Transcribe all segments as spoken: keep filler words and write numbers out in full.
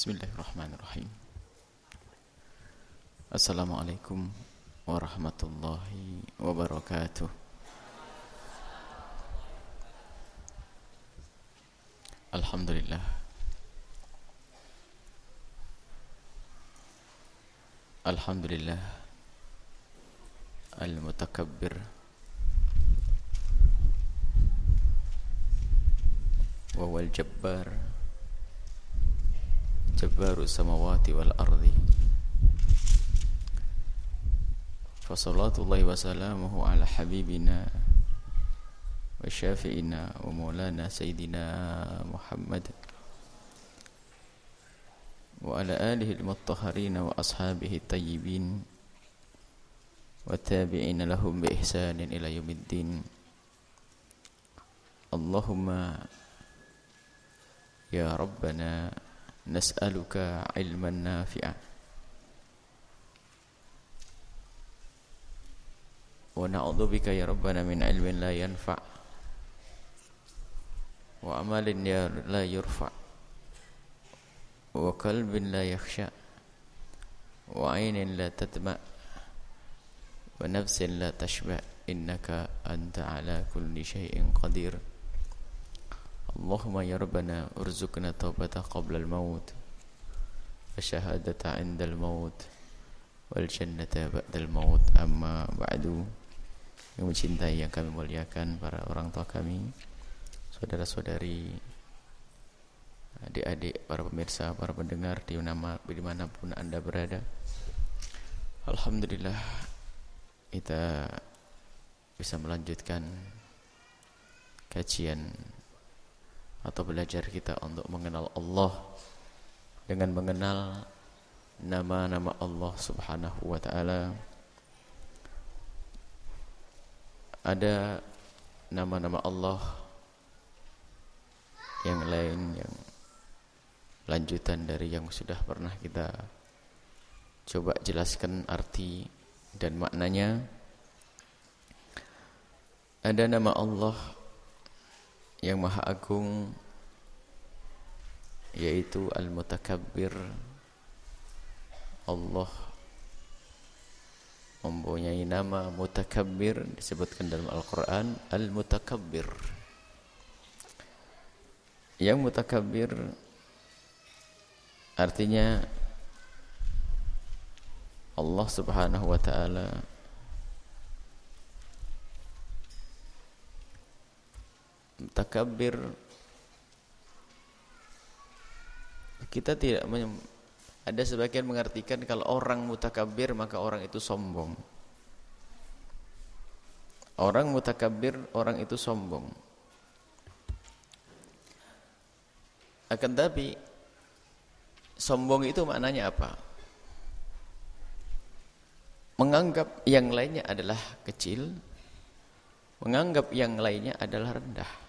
Bismillahirrahmanirrahim. Assalamualaikum warahmatullahi wabarakatuh. Alhamdulillah. Alhamdulillah Al-Mutakabbir wa wal Jabbar Jabbaru samawati wal ardi. Fa salatullahi wa salamuhu ala habibina wa syafi'ina wa maulana sayyidina Muhammad wa ala alihi al-mutahharina wa ashabihi tayyibin wa tabi'ina lahum bi ihsanin ila yaumiddin. Allahumma ya Rabbana nas'aluka ilman nafi'a wa na'udzubika ya Rabbana min ilmin la yanfa' wa amalin la yurfa' wa qalbin la yakhsha' wa 'ainin la tadma' wa nafsin la tashba' innaka anta 'ala kulli syai'in qadir. Allahumma ya Rabbana urzuqna taubata qabla al-maut wa syahadata 'inda al-maut wal jannata ba'da al-maut. Amma ba'du. Yang mencintai, yang kami muliakan, para orang tua kami, saudara-saudari, adik-adik, para pemirsa, para pendengar di mana dimanapun Anda berada, alhamdulillah kita bisa melanjutkan kajian atau belajar kita untuk mengenal Allah dengan mengenal nama-nama Allah Subhanahu wa ta'ala. Ada nama-nama Allah yang lain yang lanjutan dari yang sudah pernah kita coba jelaskan arti dan maknanya. Ada nama Allah yang maha agung, yaitu Al-Mutakabbir. Allah mempunyai nama Mutakabbir, disebutkan dalam Al-Quran Al-Mutakabbir. Yang Mutakabbir artinya Allah Subhanahu wa ta'ala Mutakabbir. Kita tidak men- ada sebagian mengartikan kalau orang mutakabbir maka orang itu sombong. Orang mutakabbir, orang itu sombong. Akan tapi sombong itu maknanya apa? Menganggap yang lainnya adalah kecil, menganggap yang lainnya adalah rendah.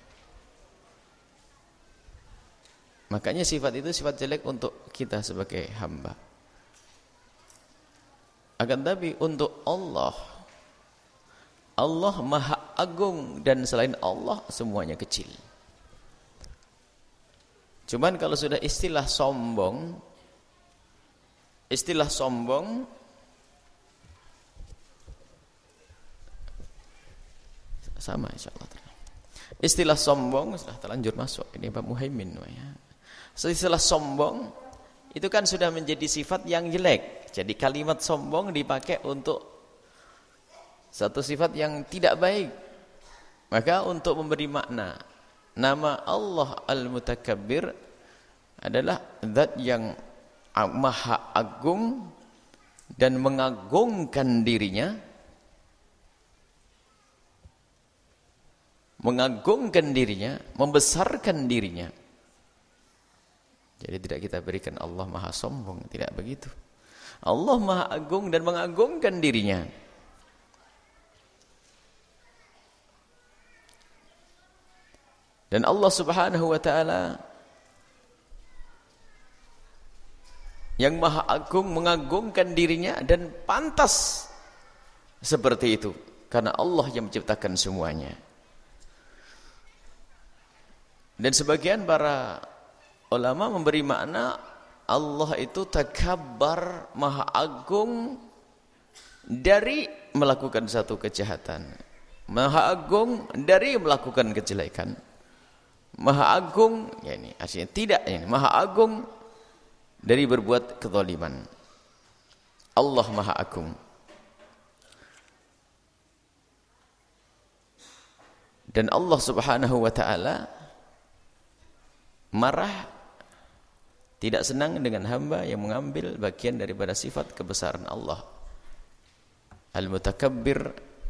Makanya sifat itu sifat jelek untuk kita sebagai hamba. Akan tapi untuk Allah, Allah maha agung dan selain Allah semuanya kecil. Cuman kalau sudah istilah sombong, istilah sombong sama insyaallah. Istilah sombong sudah terlanjur masuk ini Pak Muhaimin ya. Istilah sombong itu kan sudah menjadi sifat yang jelek. Jadi kalimat sombong dipakai untuk satu sifat yang tidak baik. Maka untuk memberi makna, nama Allah Al-Mutakabbir adalah zat yang maha agung dan mengagungkan dirinya. Mengagungkan dirinya, membesarkan dirinya. Jadi tidak kita berikan Allah maha sombong, tidak begitu. Allah maha agung dan mengagungkan dirinya. Dan Allah Subhanahu wa ta'ala yang maha agung mengagungkan dirinya dan pantas seperti itu karena Allah yang menciptakan semuanya. Dan sebagian para ulama memberi makna Allah itu takabbar, maha agung dari melakukan satu kejahatan, maha agung dari melakukan kejelekan, maha agung, ya ini artinya tidak, ini maha agung dari berbuat kezaliman. Allah maha agung. Dan Allah Subhanahu wa taala marah, tidak senang dengan hamba yang mengambil bagian daripada sifat kebesaran Allah. Al-Mutakabbir,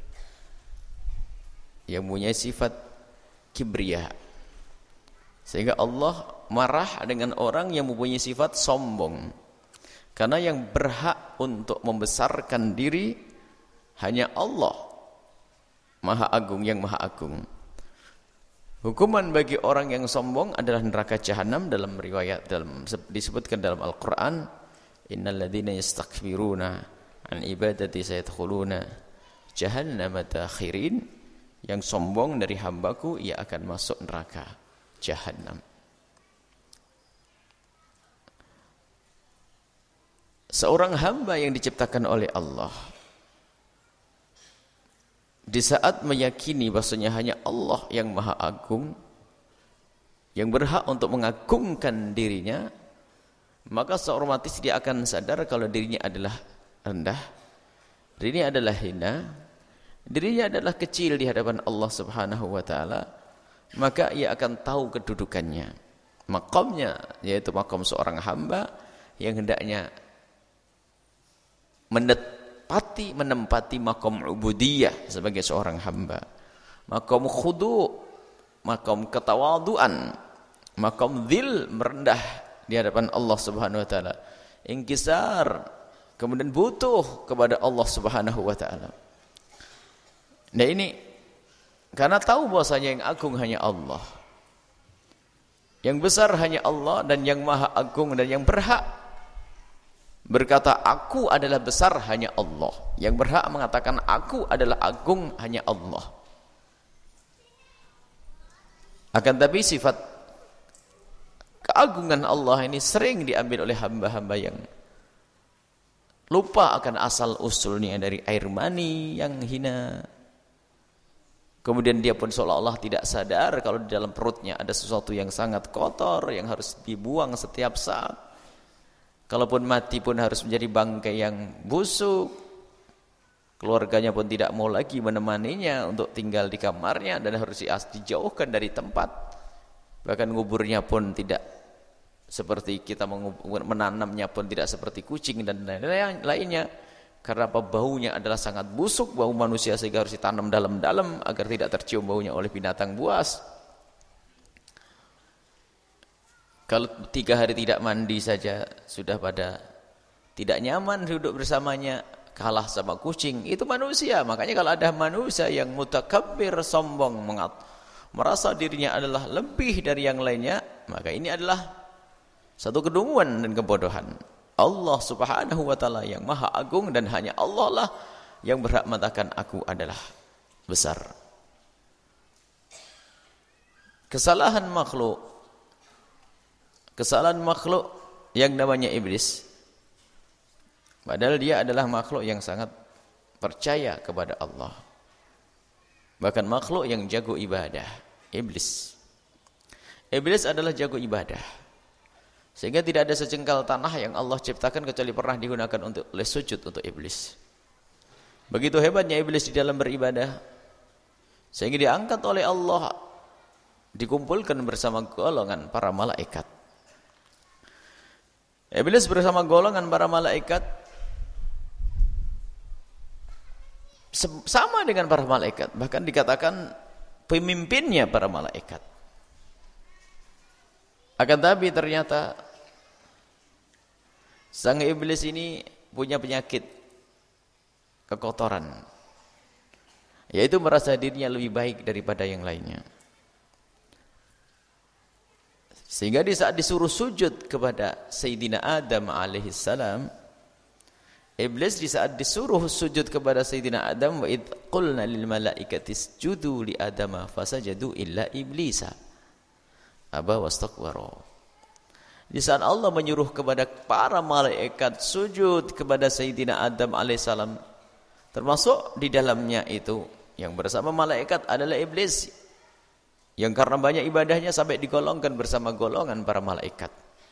yang punya sifat kibriya. Sehingga Allah marah dengan orang yang mempunyai sifat sombong. Karena yang berhak untuk membesarkan diri hanya Allah, Maha Agung, yang Maha Agung. Hukuman bagi orang yang sombong adalah neraka jahanam. Dalam riwayat, dalam disebutkan dalam Al-Quran, innal ladzina yastakbiruna an ibadati sayadkhuluna jahannama dakhirin. Yang sombong dari hambaku, ia akan masuk neraka jahanam. Seorang hamba yang diciptakan oleh Allah, di saat meyakini bahasanya hanya Allah yang Maha Agung, yang berhak untuk mengagungkan dirinya, maka seotomatis dia akan sadar kalau dirinya adalah rendah, dirinya adalah hina, dirinya adalah kecil di hadapan Allah Subhanahu wa taala. Maka ia akan tahu kedudukannya, makamnya, yaitu makam seorang hamba yang hendaknya menempati menempati makom ubudiyah sebagai seorang hamba, makom khudu, makom ketawaduan, makom dzil, merendah di hadapan Allah Subhanahu wa taala, inkisar, kemudian butuh kepada Allah Subhanahu wa taala. Nah ini karena tahu bahwasanya yang agung hanya Allah, yang besar hanya Allah, dan yang maha agung dan yang berhak berkata aku adalah besar hanya Allah, yang berhak mengatakan aku adalah agung hanya Allah. Akan tapi sifat keagungan Allah ini sering diambil oleh hamba-hamba yang lupa akan asal usulnya dari air mani yang hina. Kemudian dia pun seolah-olah tidak sadar kalau di dalam perutnya ada sesuatu yang sangat kotor yang harus dibuang setiap saat. Kalaupun mati pun harus menjadi bangkai yang busuk. Keluarganya pun tidak mau lagi menemaninya untuk tinggal di kamarnya dan harus dijauhkan dari tempat. Bahkan nguburnya pun tidak seperti kita menanamnya pun tidak seperti kucing dan lain-lainnya. Karena apa? Baunya adalah sangat busuk, bau manusia, sehingga harus ditanam dalam-dalam agar tidak tercium baunya oleh binatang buas. Kalau tiga hari tidak mandi saja sudah pada tidak nyaman duduk bersamanya, kalah sama kucing. Itu manusia. Makanya kalau ada manusia yang mutakabbir, sombong, mengat, merasa dirinya adalah lebih dari yang lainnya, maka ini adalah satu kedunguan dan kebodohan. Allah Subhanahu wa taala yang maha agung, dan hanya Allah lah yang berhak mengatakan aku adalah besar. Kesalahan makhluk Kesalahan makhluk yang namanya iblis, padahal dia adalah makhluk yang sangat percaya kepada Allah, bahkan makhluk yang jago ibadah. Iblis Iblis adalah jago ibadah, sehingga tidak ada sejengkal tanah yang Allah ciptakan kecuali pernah digunakan untuk oleh sujud untuk iblis. Begitu hebatnya iblis di dalam beribadah, sehingga diangkat oleh Allah, dikumpulkan bersama golongan para malaikat. Iblis bersama golongan para malaikat sama dengan para malaikat, bahkan dikatakan pemimpinnya para malaikat. Akan tapi ternyata sang iblis ini punya penyakit kekotoran, yaitu merasa dirinya lebih baik daripada yang lainnya. Sehingga di saat disuruh sujud kepada Sayyidina Adam alaihissalam, iblis di saat disuruh sujud kepada Sayyidina Adam, wa idh qulna lil malaikati isjudu li adama fasajadu illa iblisa aba wastakbara. Di saat Allah menyuruh kepada para malaikat sujud kepada Sayyidina Adam alaihissalam, termasuk di dalamnya itu yang bersama malaikat adalah iblis, yang karena banyak ibadahnya sampai digolongkan bersama golongan para malaikat.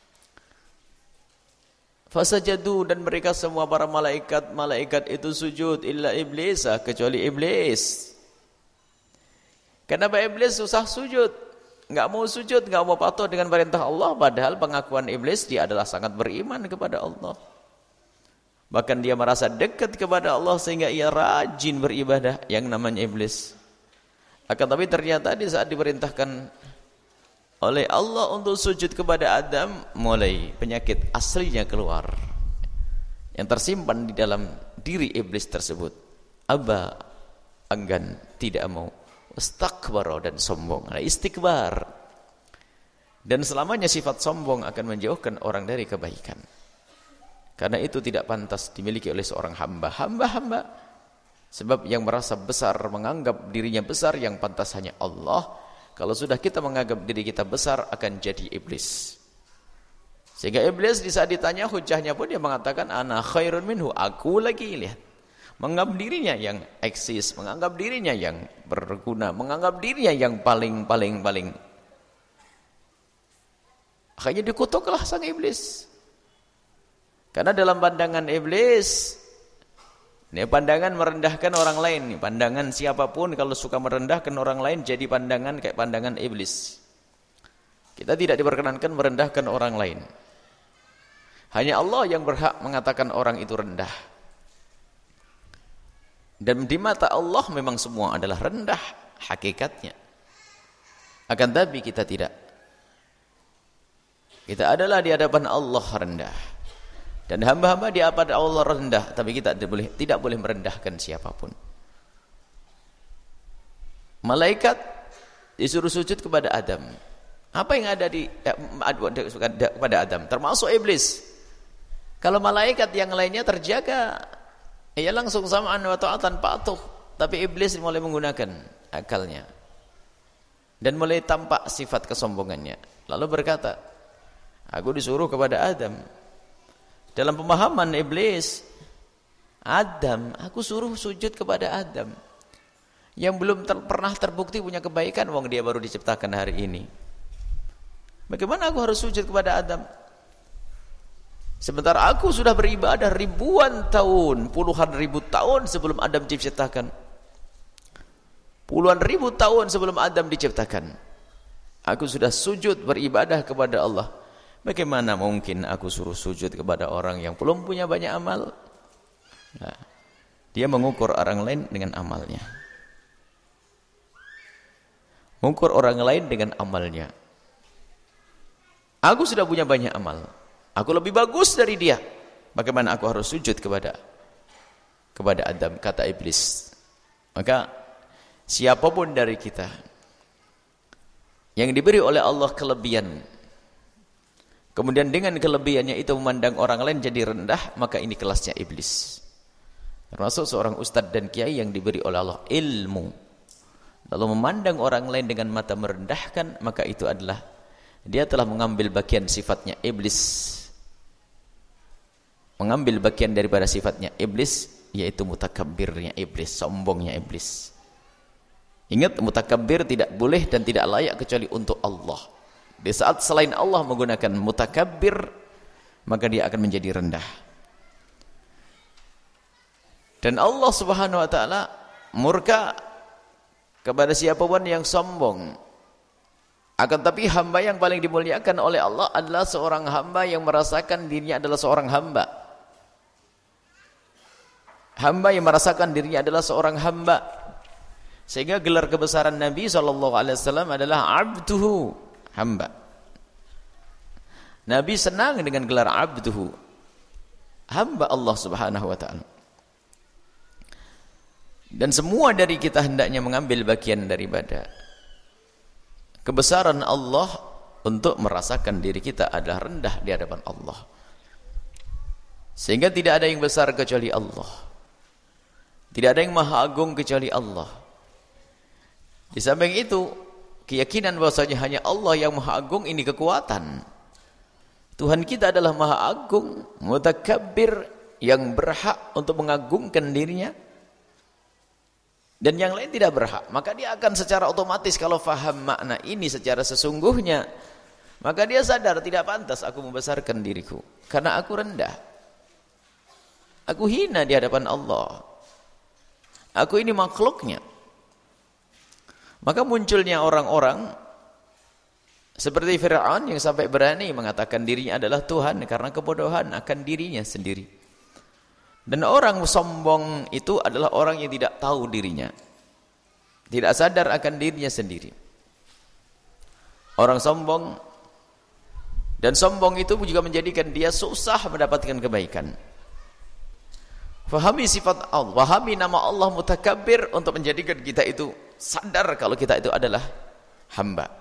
Fasajadu, dan mereka semua para malaikat, malaikat itu sujud illa iblis, kecuali iblis. Kenapa iblis susah sujud? Enggak mau sujud, enggak mau patuh dengan perintah Allah, padahal pengakuan iblis dia adalah sangat beriman kepada Allah. Bahkan dia merasa dekat kepada Allah sehingga ia rajin beribadah, yang namanya iblis. Akan tapi ternyata di saat diperintahkan oleh Allah untuk sujud kepada Adam, mulai penyakit aslinya keluar yang tersimpan di dalam diri iblis tersebut. Aba, enggan, tidak mau. Istakbara, dan sombong. Nah, istikbar. Dan selamanya sifat sombong akan menjauhkan orang dari kebaikan. Karena itu tidak pantas dimiliki oleh seorang hamba. Hamba-hamba, sebab yang merasa besar, menganggap dirinya besar, yang pantas hanya Allah. Kalau sudah kita menganggap diri kita besar, akan jadi iblis. Sehingga iblis di saat ditanya hujahnya pun dia mengatakan ana khairun minhu, aku lagi, lihat, menganggap dirinya yang eksis, menganggap dirinya yang berguna, menganggap dirinya yang paling paling paling. Akhirnya dikutuklah sang iblis. Karena dalam pandangan iblis, ini pandangan merendahkan orang lain. Pandangan siapapun kalau suka merendahkan orang lain jadi pandangan kayak pandangan iblis. Kita tidak diperkenankan merendahkan orang lain. Hanya Allah yang berhak mengatakan orang itu rendah. Dan di mata Allah memang semua adalah rendah hakikatnya. Akan tapi kita tidak. Kita adalah di hadapan Allah rendah. Dan hamba-hamba di hadapan Allah rendah, tapi kita tidak boleh, tidak boleh merendahkan siapapun. Malaikat disuruh sujud kepada Adam. Apa yang ada di eh, kepada Adam? Termasuk iblis. Kalau malaikat yang lainnya terjaga, ia langsung samaan wa ta'atan, patuh. Tapi iblis mulai menggunakan akalnya dan mulai tampak sifat kesombongannya. Lalu berkata, aku disuruh kepada Adam. Dalam pemahaman iblis, Adam, aku suruh sujud kepada Adam yang belum ter pernah terbukti punya kebaikan, wong dia baru diciptakan hari ini. Bagaimana aku harus sujud kepada Adam? Sementara aku sudah beribadah ribuan tahun, puluhan ribu tahun sebelum Adam diciptakan. Puluhan ribu tahun sebelum Adam diciptakan, aku sudah sujud beribadah kepada Allah. Bagaimana mungkin aku suruh sujud kepada orang yang belum punya banyak amal? Nah, dia mengukur orang lain dengan amalnya. Mengukur orang lain dengan amalnya. Aku sudah punya banyak amal. Aku lebih bagus dari dia. Bagaimana aku harus sujud kepada kepada Adam, kata iblis. Maka siapapun dari kita yang diberi oleh Allah kelebihan, kemudian dengan kelebihannya itu memandang orang lain jadi rendah, maka ini kelasnya iblis. Termasuk seorang ustadz dan kiai yang diberi oleh Allah ilmu, lalu memandang orang lain dengan mata merendahkan, maka itu adalah dia telah mengambil bagian sifatnya iblis. Mengambil bagian daripada sifatnya iblis, yaitu mutakabbirnya iblis, sombongnya iblis. Ingat, mutakabbir tidak boleh dan tidak layak kecuali untuk Allah. Di saat selain Allah menggunakan mutakabbir, maka dia akan menjadi rendah. Dan Allah Subhanahu wa taala murka kepada siapapun yang sombong. Akan tapi hamba yang paling dimuliakan oleh Allah adalah seorang hamba yang merasakan dirinya adalah seorang hamba. Hamba yang merasakan dirinya adalah seorang hamba. Sehingga gelar kebesaran Nabi shallallahu alaihi wasallam adalah abduhu, hamba. Nabi senang dengan gelar abduhu, hamba Allah Subhanahu wa taala. Dan semua dari kita hendaknya mengambil bagian daripada kebesaran Allah untuk merasakan diri kita adalah rendah di hadapan Allah. Sehingga tidak ada yang besar kecuali Allah. Tidak ada yang maha agung kecuali Allah. Di samping itu, keyakinan bahwasanya hanya Allah yang maha agung ini kekuatan. Tuhan kita adalah Maha Agung, Mutakabbir, yang berhak untuk mengagungkan dirinya, dan yang lain tidak berhak. Maka dia akan secara otomatis kalau faham makna ini secara sesungguhnya, maka dia sadar tidak pantas aku membesarkan diriku, karena aku rendah, aku hina di hadapan Allah, aku ini makhluknya. Maka munculnya orang-orang seperti Fir'aun yang sampai berani mengatakan dirinya adalah Tuhan karena kebodohan akan dirinya sendiri. Dan orang sombong itu adalah orang yang tidak tahu dirinya, tidak sadar akan dirinya sendiri. Orang sombong, dan sombong itu juga menjadikan dia susah mendapatkan kebaikan. Fahami sifat Allah, fahami nama Allah Mutakabbir untuk menjadikan kita itu sadar kalau kita itu adalah hamba.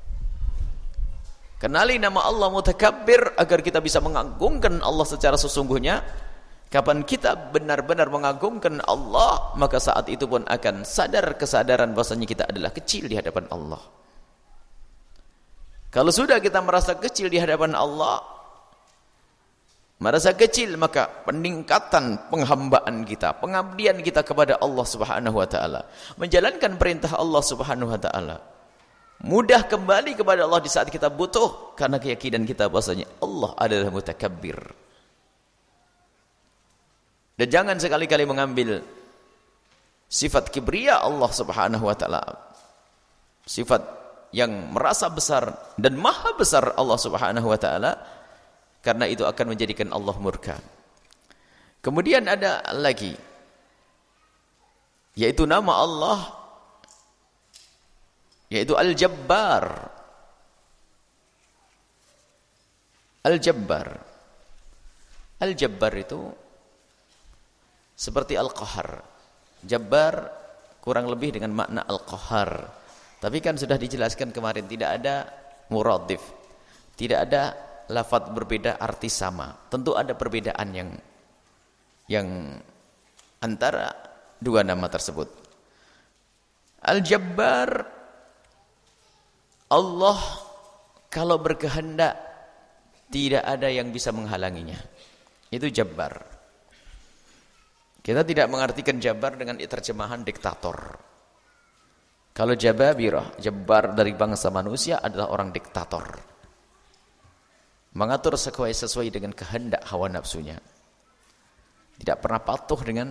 Kenali nama Allah Mutakabbir agar kita bisa mengagungkan Allah secara sesungguhnya. Kapan kita benar-benar mengagungkan Allah, maka saat itu pun akan sadar kesadaran bahwasanya kita adalah kecil di hadapan Allah. Kalau sudah kita merasa kecil di hadapan Allah, merasa kecil, maka peningkatan penghambaan kita, pengabdian kita kepada Allah Subhanahu wa taala, menjalankan perintah Allah Subhanahu wa taala, mudah kembali kepada Allah di saat kita butuh, karena keyakinan kita bahwasanya Allah adalah Mutakabbir. Dan jangan sekali-kali mengambil sifat kibriya Allah Subhanahu wa taala, sifat yang merasa besar dan maha besar Allah Subhanahu wa taala, karena itu akan menjadikan Allah murka. Kemudian ada lagi, yaitu nama Allah, yaitu Al-Jabbar. Al-Jabbar. Al-Jabbar itu seperti Al-Qahar. Jabbar kurang lebih dengan makna Al-Qahar. Tapi kan sudah dijelaskan kemarin, tidak ada muradif, tidak ada lafaz berbeda arti sama. Tentu ada perbedaan yang yang antara dua nama tersebut. Al-Jabbar, Allah kalau berkehendak tidak ada yang bisa menghalanginya. Itu Jabbar. Kita tidak mengartikan Jabbar dengan terjemahan diktator. Kalau Jababirah, Jabbar dari bangsa manusia adalah orang diktator, mengatur sesuai sesuai dengan kehendak hawa nafsunya, tidak pernah patuh dengan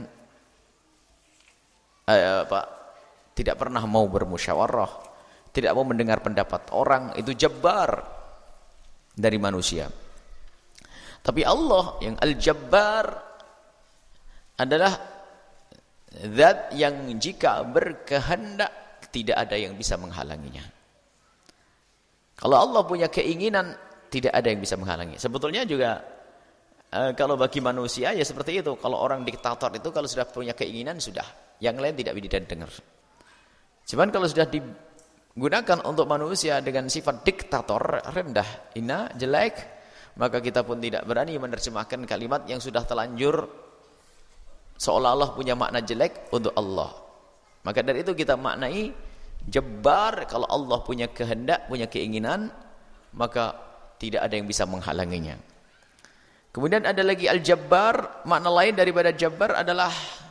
eh, apa, tidak pernah mau bermusyawarah, tidak mau mendengar pendapat orang. Itu Jabbar dari manusia. Tapi Allah yang Al-Jabbar adalah zat yang jika berkehendak tidak ada yang bisa menghalanginya. Kalau Allah punya keinginan, tidak ada yang bisa menghalangi. Sebetulnya juga e, kalau bagi manusia ya seperti itu. Kalau orang diktator itu kalau sudah punya keinginan sudah, yang lain tidak bisa dengar. Cuman kalau sudah digunakan untuk manusia dengan sifat diktator, rendah, hina, jelek, maka kita pun tidak berani menerjemahkan kalimat yang sudah terlanjur seolah-olah punya makna jelek untuk Allah. Maka dari itu kita maknai Jabbar, kalau Allah punya kehendak, punya keinginan, maka tidak ada yang bisa menghalanginya. Kemudian ada lagi Al-Jabbar, makna lain daripada Jabbar adalah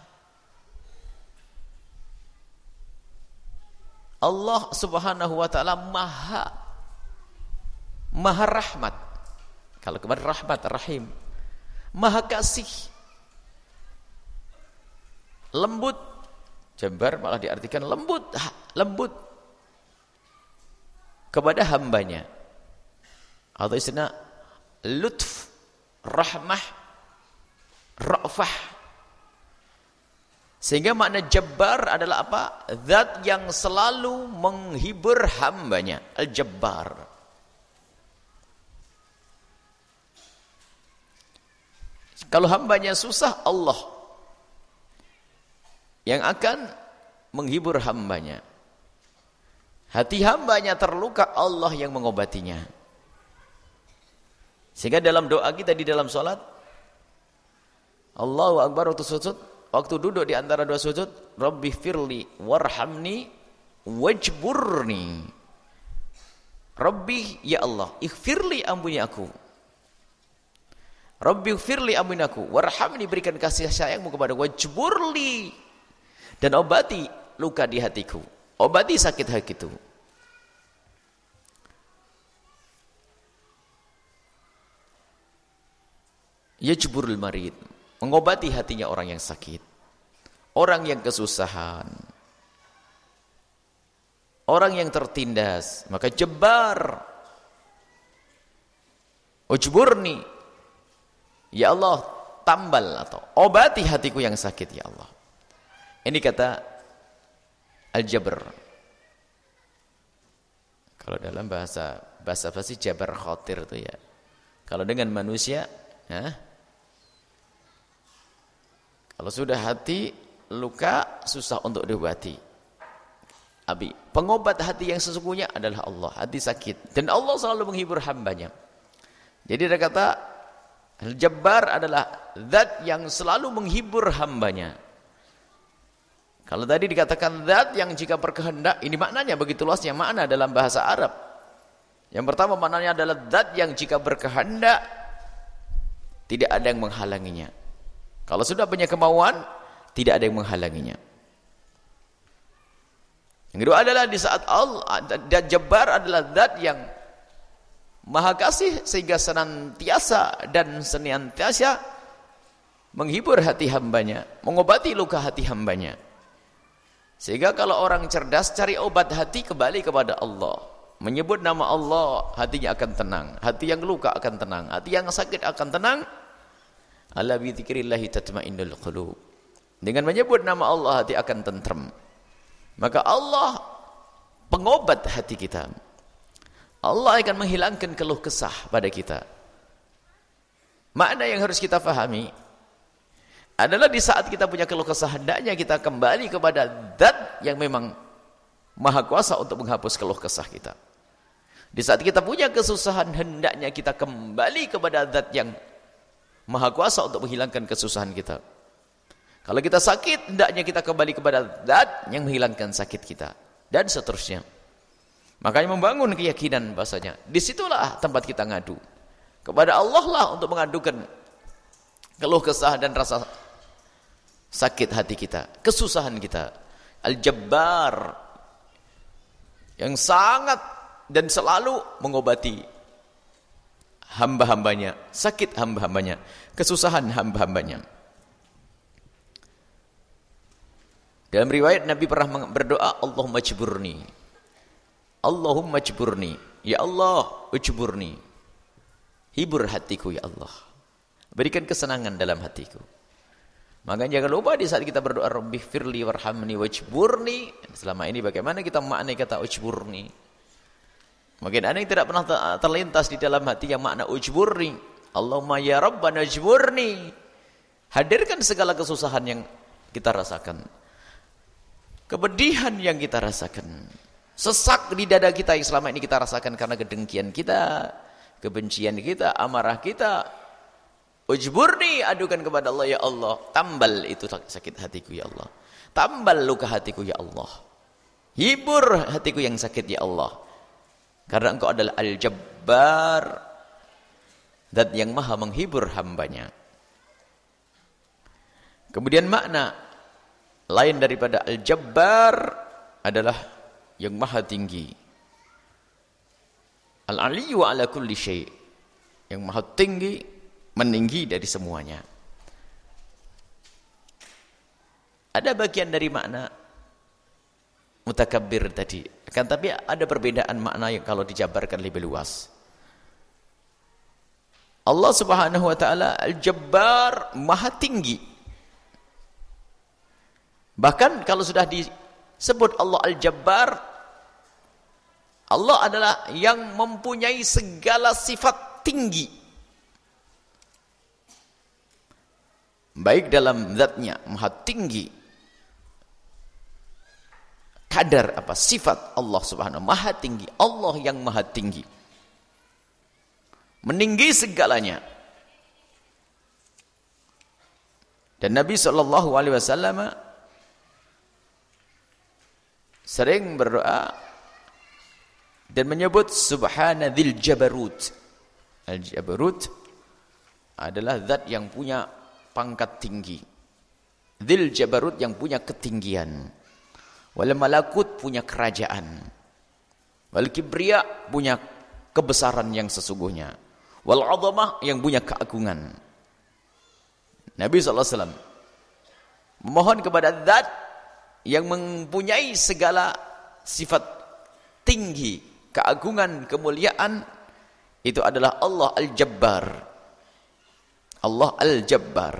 Allah Subhanahu wa taala maha maha rahmat. Kalau kemarin rahmat, rahim, maha kasih, lembut. Jabbar malah diartikan lembut, lembut kepada hambanya, atau istilah lutf, rahmah, ra'fah. Sehingga makna Jabbar adalah apa? Zat yang selalu menghibur hambanya. Al-Jabbar. Kalau hambanya susah, Allah yang akan menghibur hambanya. Hati hambanya terluka, Allah yang mengobatinya. Sehingga dalam doa kita di dalam sholat, Allahu Akbar waktu sujud, waktu duduk di antara dua sujud, Rabbi firli warhamni wajburni. Rabbi, ya Allah, ighfirli, ampuni aku, Rabbighfirli aminaku warhamni, berikan kasih sayangmu kepada wajburli, dan obati luka di hatiku, obati sakit hatiku. Yajburul marid, mengobati hatinya orang yang sakit, orang yang kesusahan, orang yang tertindas. Maka Jabbar, ujburni, ya Allah, tambal atau obati hatiku yang sakit ya Allah. Ini kata Al-Jabr. Kalau dalam bahasa bahasa fasih Jabar Khatir itu ya. Kalau dengan manusia, ya, kalau sudah hati luka susah untuk diobati. Abi, pengobat hati yang sesungguhnya adalah Allah. Hati sakit dan Allah selalu menghibur hambanya. Jadi ada kata Al-Jabbar adalah zat yang selalu menghibur hambanya. Kalau tadi dikatakan zat yang jika berkehendak, ini maknanya begitu luasnya makna dalam bahasa Arab. Yang pertama maknanya adalah zat yang jika berkehendak tidak ada yang menghalanginya. Kalau sudah punya kemauan, tidak ada yang menghalanginya. Yang kedua adalah di saat Allah, dan Jabbar adalah zat yang Maha Kasih sehingga senantiasa dan senantiasa menghibur hati hambanya, mengobati luka hati hambanya. Sehingga kalau orang cerdas cari obat hati, kembali kepada Allah, menyebut nama Allah, hatinya akan tenang. Hati yang luka akan tenang, hati yang sakit akan tenang. Ala bi dzikrillahi tatmainnul qulub. Dengan menyebut nama Allah, hati akan tentrem. Maka Allah pengobat hati kita. Allah akan menghilangkan keluh kesah pada kita. Makna yang harus kita fahami adalah di saat kita punya keluh kesah, hendaknya kita kembali kepada zat yang memang maha kuasa untuk menghapus keluh kesah kita. Di saat kita punya kesusahan, hendaknya kita kembali kepada zat yang maha kuasa untuk menghilangkan kesusahan kita. Kalau kita sakit, hendaknya kita kembali kepada zat yang menghilangkan sakit kita, dan seterusnya. Makanya membangun keyakinan bahasanya, disitulah tempat kita ngadu kepada Allah lah, untuk mengadukan keluh kesah dan rasa sakit hati kita, kesusahan kita. Al-Jabbar yang sangat dan selalu mengobati hamba-hambanya, sakit hamba-hambanya, kesusahan hamba-hambanya. Dalam riwayat Nabi pernah berdoa, Allahumma jburni, Allahumma jburni, ya Allah, ujburni, hibur hatiku ya Allah, berikan kesenangan dalam hatiku. Makanya jangan lupa di saat kita berdoa Rabbighfirli warhamni wajburni, selama ini bagaimana kita memaknai kata ujburni? Mungkin ada yang tidak pernah terlintas di dalam hati yang makna ujburni. Allahumma ya Rabbana ujburni, hadirkan segala kesusahan yang kita rasakan, kepedihan yang kita rasakan, sesak di dada kita yang selama ini kita rasakan karena kedengkian kita, kebencian kita, amarah kita. Ujburni, adukan kepada Allah, ya Allah, tambal itu sakit hatiku ya Allah, tambal luka hatiku ya Allah, hibur hatiku yang sakit ya Allah, karena Engkau adalah Al-Jabbar, zat yang maha menghibur hambanya. Kemudian makna lain daripada Al-Jabbar adalah yang maha tinggi. Al-Aliyyu ala kulli syai', yang maha tinggi, meninggi dari semuanya. Ada bagian dari makna mutakabbir tadi, kan, tapi ada perbedaan makna yang kalau dijabarkan lebih luas. Allah Subhanahu wa taala Al-Jabbar, maha tinggi. Bahkan kalau sudah disebut Allah Al-Jabbar, Allah adalah yang mempunyai segala sifat tinggi, baik dalam zatnya maha tinggi, kadar apa sifat Allah Subhanahu maha tinggi, Allah yang maha tinggi, meninggi segalanya. Dan Nabi sallallahu alaihi wasallam sering berdoa dan menyebut subhanadzil jabarut. Al-jabarut adalah zat yang punya pangkat tinggi. Dzil Jabarut yang punya ketinggian. Wal Malakut punya kerajaan. Wal Kibriya punya kebesaran yang sesungguhnya. Wal Azamah yang punya keagungan. Nabi sallallahu alaihi wasallam memohon kepada zat yang mempunyai segala sifat tinggi, keagungan, kemuliaan, itu adalah Allah Al-Jabbar. Allah Al-Jabbar.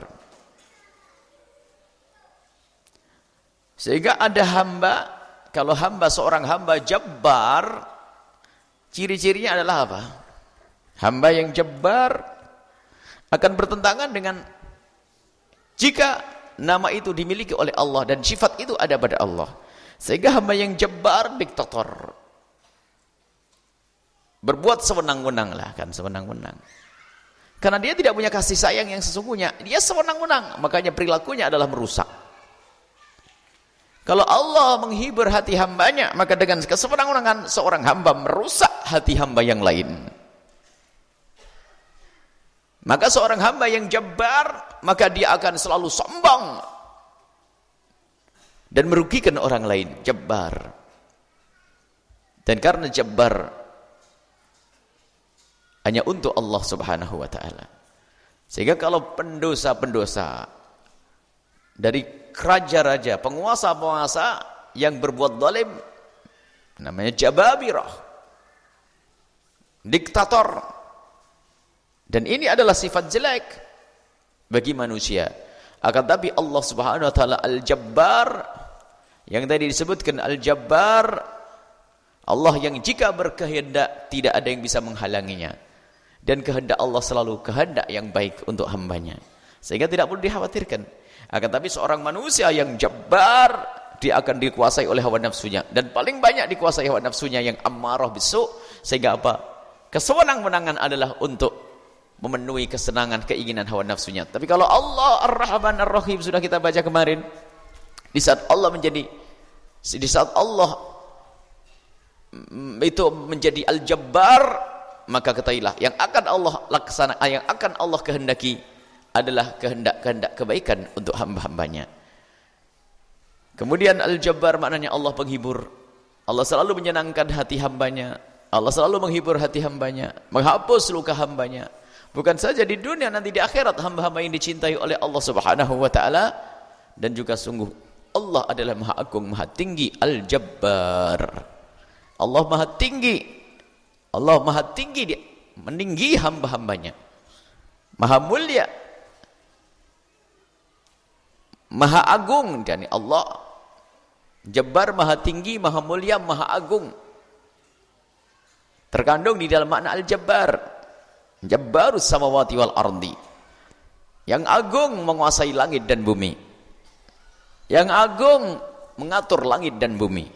Sehingga ada hamba, kalau hamba seorang hamba jabbar, ciri-cirinya adalah apa? Hamba yang jabbar akan bertentangan dengan jika nama itu dimiliki oleh Allah dan sifat itu ada pada Allah. Sehingga hamba yang jabbar diktator. Berbuat sewenang-wenang lah, kan sewenang-wenang. Karena dia tidak punya kasih sayang yang sesungguhnya. Dia sewenang-wenang, makanya perilakunya adalah merusak. Kalau Allah menghibur hati hambanya, maka dengan kesewenang-wenangan seorang hamba merusak hati hamba yang lain. Maka seorang hamba yang jabbar, maka dia akan selalu sombong dan merugikan orang lain. Jabbar. Dan karena jabbar hanya untuk Allah Subhanahu wa taala. Sehingga kalau pendosa-pendosa dari raja-raja, penguasa-penguasa yang berbuat zalim, namanya jababirah, diktator, dan ini adalah sifat jelek bagi manusia. Akan tapi Allah Subhanahu wa taala Al-Jabbar, yang tadi disebutkan Al-Jabbar, Allah yang jika berkehendak tidak ada yang bisa menghalanginya, dan kehendak Allah selalu kehendak yang baik untuk hambanya, sehingga tidak perlu dikhawatirkan. Akan tapi seorang manusia yang jabbar, dia akan dikuasai oleh hawa nafsunya, dan paling banyak dikuasai hawa nafsunya yang ammarah bisu. Sehingga apa? Kesewenang-wenangan adalah untuk memenuhi kesenangan, keinginan hawa nafsunya. Tapi kalau Allah Ar-Rahman Ar-Rahim sudah kita baca kemarin, di saat Allah menjadi di saat Allah itu menjadi Al-Jabbar, maka ketahuilah yang akan Allah laksanakan, yang akan Allah kehendaki adalah kehendak-kehendak kebaikan untuk hamba-hambanya. Kemudian Al-Jabbar maknanya Allah penghibur. Allah selalu menyenangkan hati hambanya. Allah selalu menghibur hati hambanya, menghapus luka hambanya. Bukan saja di dunia, nanti di akhirat hamba-hamba yang dicintai oleh Allah Subhanahu wa taala. Dan juga sungguh Allah adalah Maha Agung, Maha Tinggi, Al-Jabbar. Allah Maha Tinggi. Allah Maha Tinggi, dia meninggi hamba-hambanya. Maha mulia, Maha Agung, dan Allah Jabbar, Maha Tinggi, Maha Mulia, Maha Agung. Terkandung di dalam makna Al-Jabbar, Jabbarus samawati wal ardi, yang agung menguasai langit dan bumi, yang agung mengatur langit dan bumi,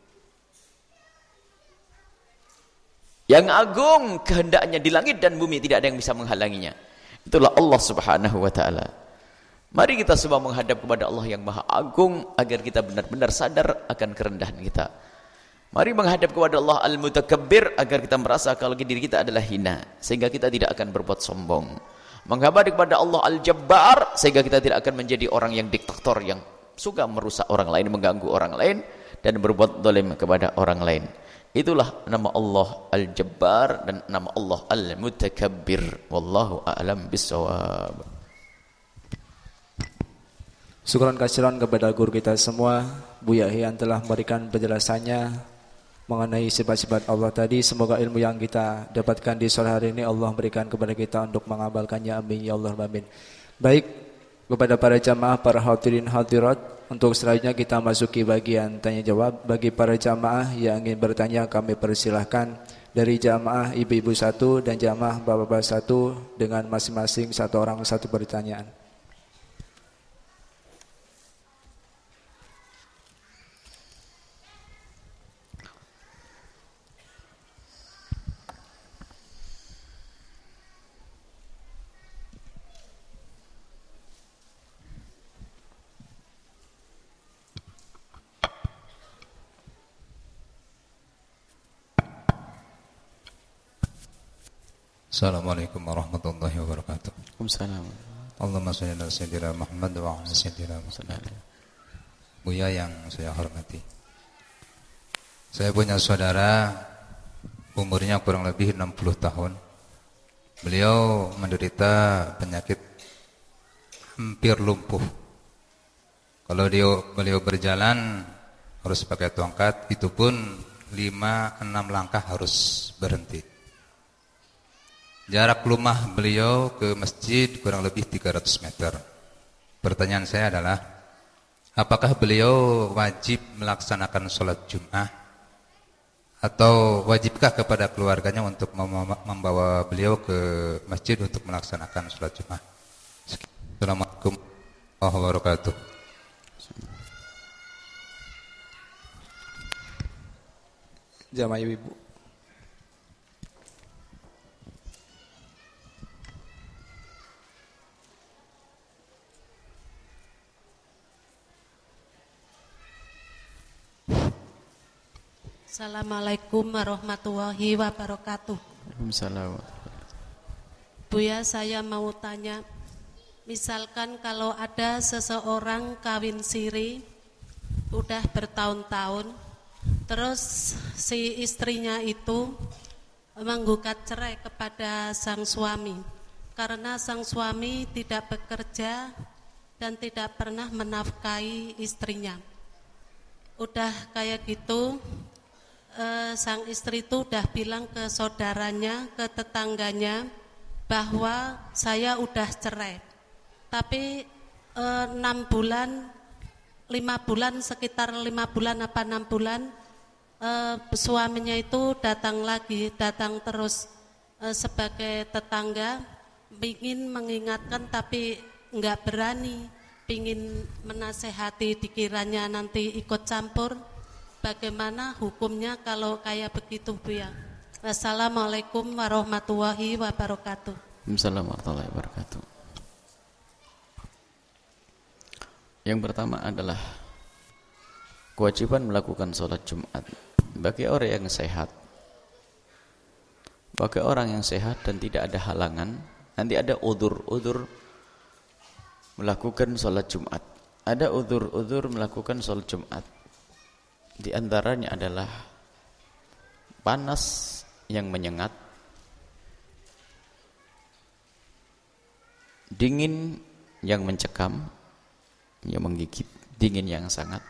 yang agung kehendaknya di langit dan bumi, tidak ada yang bisa menghalanginya. Itulah Allah Subhanahu wa taala. Mari kita semua menghadap kepada Allah yang Maha Agung agar kita benar-benar sadar akan kerendahan kita. Mari menghadap kepada Allah Al-Mutakabbir agar kita merasa kalau diri kita adalah hina, sehingga kita tidak akan berbuat sombong. Menghadap kepada Allah Al-Jabbar sehingga kita tidak akan menjadi orang yang diktator, yang suka merusak orang lain, mengganggu orang lain, dan berbuat zalim kepada orang lain. Itulah nama Allah Al-Jabbar dan nama Allah Al-Mutakabbir. Wallahu a'lam bissawab. Syukran kasiran kepada guru kita semua, Buya Hian telah memberikan penjelasannya mengenai sifat-sifat Allah tadi. Semoga ilmu yang kita dapatkan di sore hari ini Allah berikan kepada kita untuk mengamalkannya. Amin ya Allah amin. Baik, kepada para jamaah, para hadirin hadirat, untuk selanjutnya kita masuki bagian tanya jawab. Bagi para jamaah yang ingin bertanya, kami persilahkan dari jamaah ibu-ibu satu dan jamaah bapak-bapak satu dengan masing-masing satu orang satu pertanyaan. Assalamualaikum warahmatullahi wabarakatuh. Waalaikumsalam. Allahumma shalli ala sayyidina Muhammad wa ala sayyidina Muhammad. Buya yang saya hormati, saya punya saudara umurnya kurang lebih enam puluh tahun. Beliau menderita penyakit hampir lumpuh. Kalau dia, beliau berjalan harus pakai tongkat, itu pun lima enam langkah harus berhenti. Jarak rumah beliau ke masjid kurang lebih tiga ratus meter. Pertanyaan saya adalah, apakah beliau wajib melaksanakan sholat Jum'ah? Atau wajibkah kepada keluarganya untuk membawa beliau ke masjid untuk melaksanakan sholat Jum'ah? Assalamualaikum warahmatullahi wabarakatuh. Jamaah ibu. Assalamualaikum warahmatullahi wabarakatuh. Waalaikumsalam. Buya, saya mau tanya, misalkan kalau ada seseorang kawin siri udah bertahun-tahun, terus si istrinya itu menggugat cerai kepada sang suami karena sang suami tidak bekerja dan tidak pernah menafkahi istrinya. Udah kayak gitu, Eh, sang istri itu udah bilang ke saudaranya, ke tetangganya bahwa saya udah cerai. Tapi eh, enam bulan, lima bulan, sekitar lima bulan apa enam bulan, eh, suaminya itu datang lagi, datang terus eh, sebagai tetangga, ingin mengingatkan tapi nggak berani, ingin menasehati, dikiranya nanti ikut campur. Bagaimana hukumnya kalau kayak begitu, Bu ya? Wassalamualaikum warahmatullahi wabarakatuh. Waalaikumsalam warahmatullahi wabarakatuh. Yang pertama adalah kewajiban melakukan sholat Jumat bagi orang yang sehat. Bagi orang yang sehat dan tidak ada halangan, nanti ada udzur-udzur melakukan sholat Jumat. Ada udzur-udzur melakukan sholat Jumat. Di antaranya adalah panas yang menyengat, dingin yang mencekam, yang menggigit, dingin yang sangat,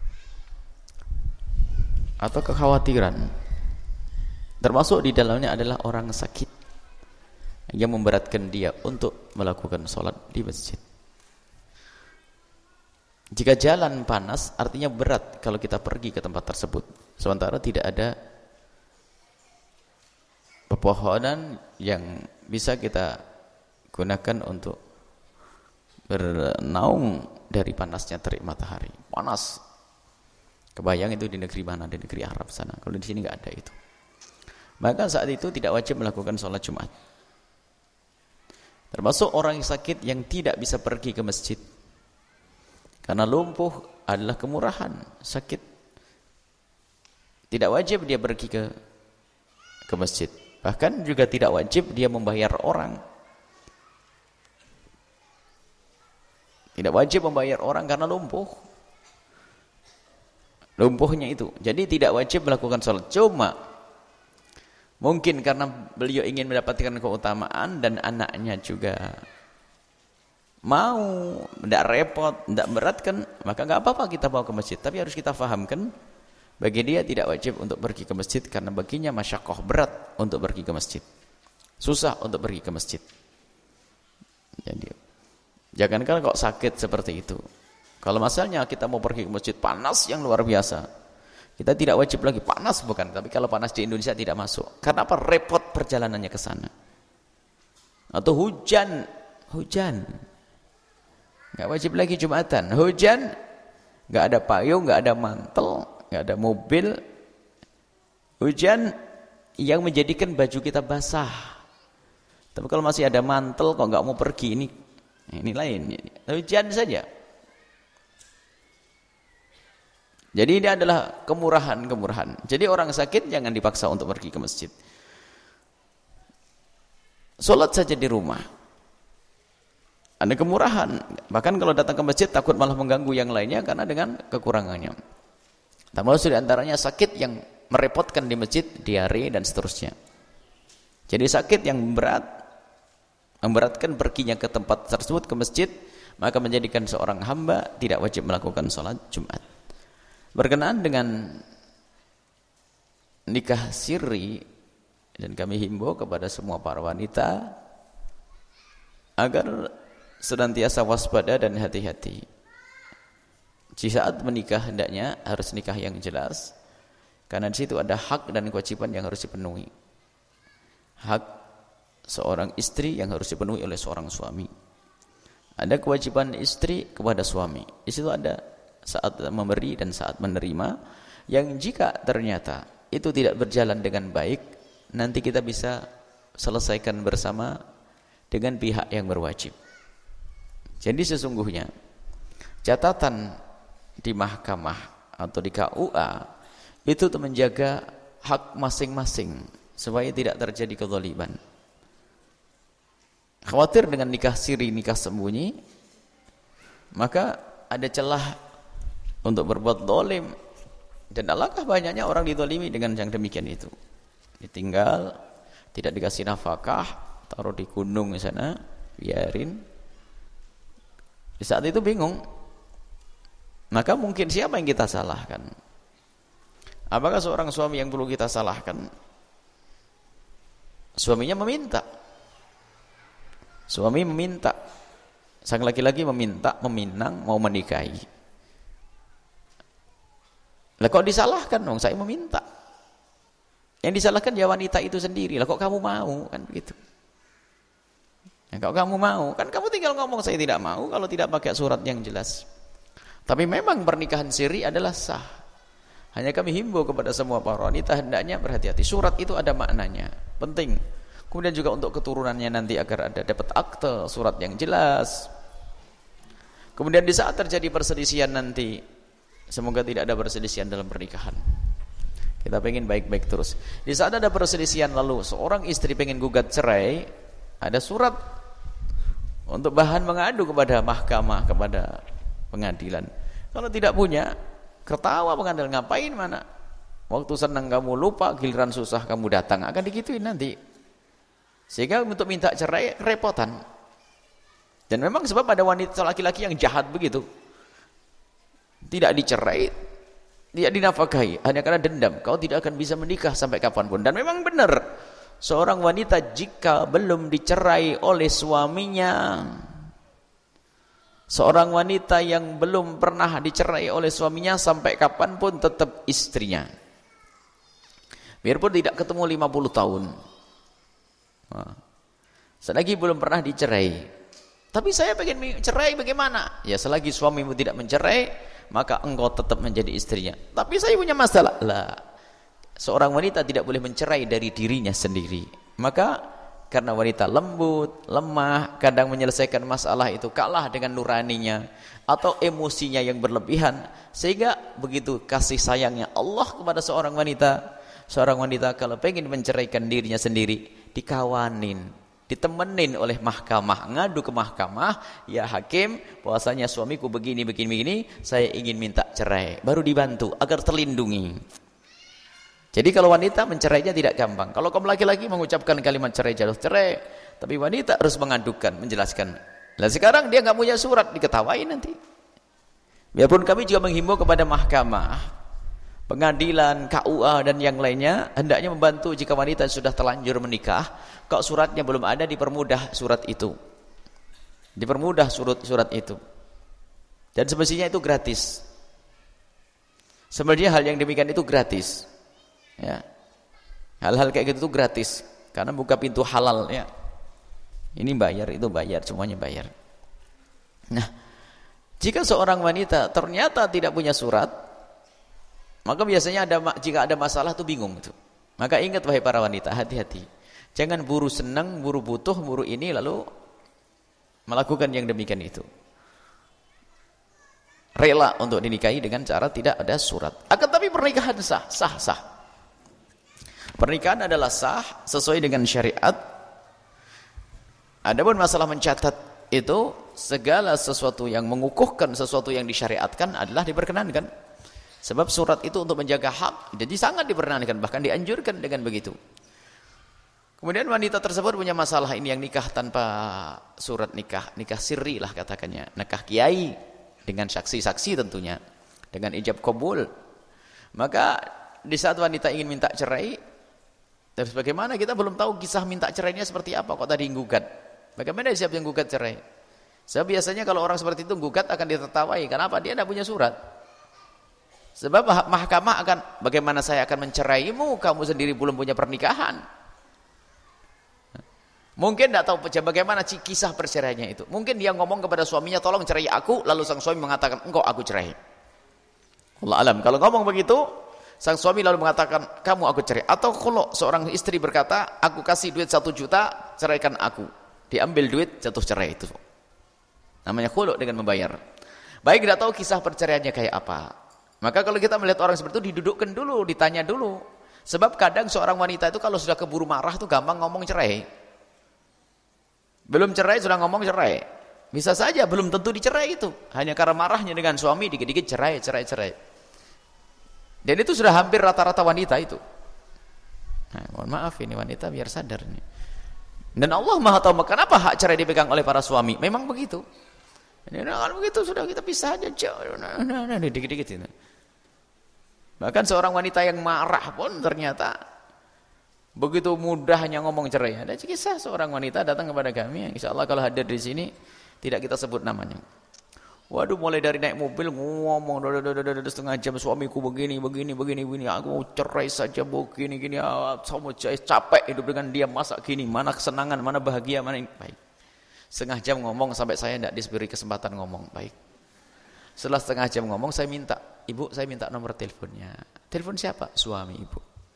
atau kekhawatiran. Termasuk di dalamnya adalah orang sakit yang memberatkan dia untuk melakukan sholat di masjid. Jika jalan panas, artinya berat kalau kita pergi ke tempat tersebut. Sementara tidak ada pepohonan yang bisa kita gunakan untuk bernaung dari panasnya terik matahari. Panas. Kebayang itu di negeri mana? Di negeri Arab sana. Kalau di sini nggak ada itu. Maka saat itu tidak wajib melakukan sholat Jumat. Termasuk orang yang sakit yang tidak bisa pergi ke masjid. Karena lumpuh adalah kemurahan, sakit. Tidak wajib dia pergi ke ke masjid. Bahkan juga tidak wajib dia membayar orang. Tidak wajib membayar orang karena lumpuh. Lumpuhnya itu. Jadi tidak wajib melakukan sholat. Cuma mungkin karena beliau ingin mendapatkan keutamaan dan anaknya juga mau, tidak repot, tidak berat kan, maka nggak apa-apa kita bawa ke masjid. Tapi harus kita fahamkan, bagi dia tidak wajib untuk pergi ke masjid karena baginya masyakoh, berat untuk pergi ke masjid, susah untuk pergi ke masjid. Jadi jangankan kok sakit seperti itu. Kalau masalahnya kita mau pergi ke masjid panas yang luar biasa, kita tidak wajib lagi panas bukan. Tapi kalau panas di Indonesia tidak masuk. Karena apa? Repot perjalanannya ke sana. Atau hujan, hujan. Nggak wajib lagi Jumatan. Hujan, nggak ada payung, nggak ada mantel, nggak ada mobil. Hujan yang menjadikan baju kita basah. Tapi kalau masih ada mantel, kok nggak mau pergi, ini ini lain. Hujan saja. Jadi ini adalah kemurahan-kemurahan. Jadi orang sakit jangan dipaksa untuk pergi ke masjid. Sholat saja di rumah. Ada kemurahan. Bahkan kalau datang ke masjid takut malah mengganggu yang lainnya karena dengan kekurangannya. Termasuk di antaranya sakit yang merepotkan di masjid, diare dan seterusnya. Jadi sakit yang berat, memberatkan perginya ke tempat tersebut, ke masjid, maka menjadikan seorang hamba tidak wajib melakukan sholat Jumat. Berkenaan dengan nikah sirri, dan kami himbau kepada semua para wanita agar senantiasa waspada dan hati-hati. Di saat menikah hendaknya harus nikah yang jelas, karena di situ ada hak dan kewajiban yang harus dipenuhi. Hak seorang istri yang harus dipenuhi oleh seorang suami. Ada kewajiban istri kepada suami. Di situ ada saat memberi dan saat menerima, yang jika ternyata itu tidak berjalan dengan baik, nanti kita bisa selesaikan bersama dengan pihak yang berwajib. Jadi sesungguhnya catatan di mahkamah atau di K U A itu untuk menjaga hak masing-masing supaya tidak terjadi kezaliman. Khawatir dengan nikah siri, nikah sembunyi, maka ada celah untuk berbuat zalim, dan alangkah banyaknya orang dizalimi dengan yang demikian itu. Ditinggal, tidak dikasih nafkah, taruh di gunung di sana, biarin. Di saat itu bingung. Maka mungkin siapa yang kita salahkan? Apakah seorang suami yang perlu kita salahkan? Suaminya meminta. Suami meminta. Sang laki-laki meminta, meminang, mau menikahi. Lah kok disalahkan dong? Saya meminta. Yang disalahkan ya wanita itu sendiri. Lah kok kamu mau? Kan begitu. Ya, kok kamu mau? Kan kamu tinggal ngomong saya tidak mau kalau tidak pakai surat yang jelas. Tapi memang pernikahan siri adalah sah. Hanya kami himbau kepada semua para wanita hendaknya berhati-hati. Surat itu ada maknanya, penting. Kemudian juga untuk keturunannya nanti agar ada dapat akte, surat yang jelas. Kemudian di saat terjadi perselisihan nanti, semoga tidak ada perselisihan dalam pernikahan. Kita pengen baik-baik terus. Di saat ada perselisihan lalu seorang istri pengen gugat cerai, ada surat untuk bahan mengadu kepada mahkamah, kepada pengadilan. Kalau tidak punya, ketawa pengadilan, ngapain mana? Waktu senang kamu lupa, giliran susah kamu datang, akan digituin nanti. Sehingga untuk minta cerai repotan. Dan memang sebab ada wanita laki-laki yang jahat begitu. Tidak dicerai, tidak dinafkahi hanya karena dendam. Kau tidak akan bisa menikah sampai kapanpun. Dan memang benar, seorang wanita jika belum dicerai oleh suaminya, seorang wanita yang belum pernah dicerai oleh suaminya sampai kapanpun tetap istrinya. Biarpun tidak ketemu lima puluh tahun. Nah, selagi belum pernah dicerai. Tapi saya pengen cerai bagaimana? Ya selagi suamimu tidak mencerai, maka engkau tetap menjadi istrinya. Tapi saya punya masalah. Lah, seorang wanita tidak boleh mencerai dari dirinya sendiri. Maka karena wanita lembut, lemah, kadang menyelesaikan masalah itu kalah dengan nuraninya atau emosinya yang berlebihan, sehingga begitu kasih sayangnya Allah kepada seorang wanita, seorang wanita kalau pengen menceraikan dirinya sendiri, dikawanin, ditemenin oleh mahkamah, ngadu ke mahkamah, ya hakim, bahwasanya suamiku begini begini begini, saya ingin minta cerai, baru dibantu agar terlindungi. Jadi kalau wanita mencerainya tidak gampang. Kalau kaum laki-laki mengucapkan kalimat cerai jatuh cerai, tapi wanita harus mengadukan, menjelaskan. Lah sekarang dia nggak punya surat, diketawain nanti. Biarpun kami juga menghimbau kepada mahkamah, pengadilan, K U A dan yang lainnya hendaknya membantu jika wanita sudah terlanjur menikah, kok suratnya belum ada, dipermudah surat itu. Dipermudah surat surat itu. Dan semestinya itu gratis. Sebenarnya hal yang demikian itu gratis. Ya, hal-hal kayak gitu itu gratis karena buka pintu halal ya. Ini bayar, itu bayar, semuanya bayar. Nah, jika seorang wanita ternyata tidak punya surat, maka biasanya ada jika ada masalah tuh bingung tuh. Maka ingat wahai para wanita, hati-hati. Jangan buru senang, buru butuh, buru ini lalu melakukan yang demikian itu. Rela untuk dinikahi dengan cara tidak ada surat. Akan tapi pernikahan sah, sah, sah. Pernikahan adalah sah sesuai dengan syariat Adapun masalah mencatat itu segala sesuatu yang mengukuhkan sesuatu yang disyariatkan adalah diperkenankan. Sebab surat itu untuk menjaga hak, jadi sangat diperkenankan, bahkan dianjurkan dengan begitu. Kemudian wanita tersebut punya masalah ini yang nikah tanpa surat nikah, nikah sirri lah katakannya, nikah kiai dengan saksi-saksi tentunya, dengan ijab kabul. Maka di saat wanita ingin minta cerai, terus bagaimana kita belum tahu kisah minta cerainya seperti apa, kok tadi gugat. Bagaimana siapa yang gugat cerai? Sebab biasanya kalau orang seperti itu gugat akan ditertawai. Kenapa? Dia tidak punya surat. Sebab mahkamah akan, bagaimana saya akan menceraimu, kamu sendiri belum punya pernikahan. Mungkin tidak tahu bagaimana kisah perceraiannya itu. Mungkin dia ngomong kepada suaminya, tolong cerai aku, lalu sang suami mengatakan, engkau aku cerai. Allah alam, kalau ngomong begitu, sang suami lalu mengatakan, kamu aku cerai. Atau kalau seorang istri berkata, aku kasih duit satu juta, ceraikan aku. Diambil duit, jatuh cerai itu. Namanya khulu dengan membayar. Baik, tidak tahu kisah perceraiannya kayak apa. Maka kalau kita melihat orang seperti itu, didudukkan dulu, ditanya dulu. Sebab kadang seorang wanita itu kalau sudah keburu marah tuh gampang ngomong cerai. Belum cerai sudah ngomong cerai. Bisa saja belum tentu dicerai itu. Hanya karena marahnya dengan suami, dikit-dikit cerai, cerai, cerai. Dan itu sudah hampir rata-rata wanita itu. Nah, mohon maaf ini wanita biar sadar nih. Dan Allah Maha tahu kenapa hak cerai dipegang oleh para suami. Memang begitu. Nah, kalau begitu sudah kita pisah aja. Nah, nah, nah, dikit-dikit itu. Bahkan seorang wanita yang marah pun ternyata begitu mudahnya ngomong cerai. Ada kisah seorang wanita datang kepada kami, yang insya Allah kalau hadir di sini tidak kita sebut namanya. Waduh, mulai dari naik mobil ngomong setengah jam, suamiku begini, begini, begini, begini, aku mau cerai saja, begini, gini, saya mau capek hidup dengan dia, masa gini, mana kesenangan, mana bahagia, mana ini. Baik. Setengah jam ngomong sampai saya tidak diberi kesempatan ngomong. Baik. Setelah setengah jam ngomong, saya minta, ibu, saya minta nomor teleponnya. Telepon siapa? Suami ibu.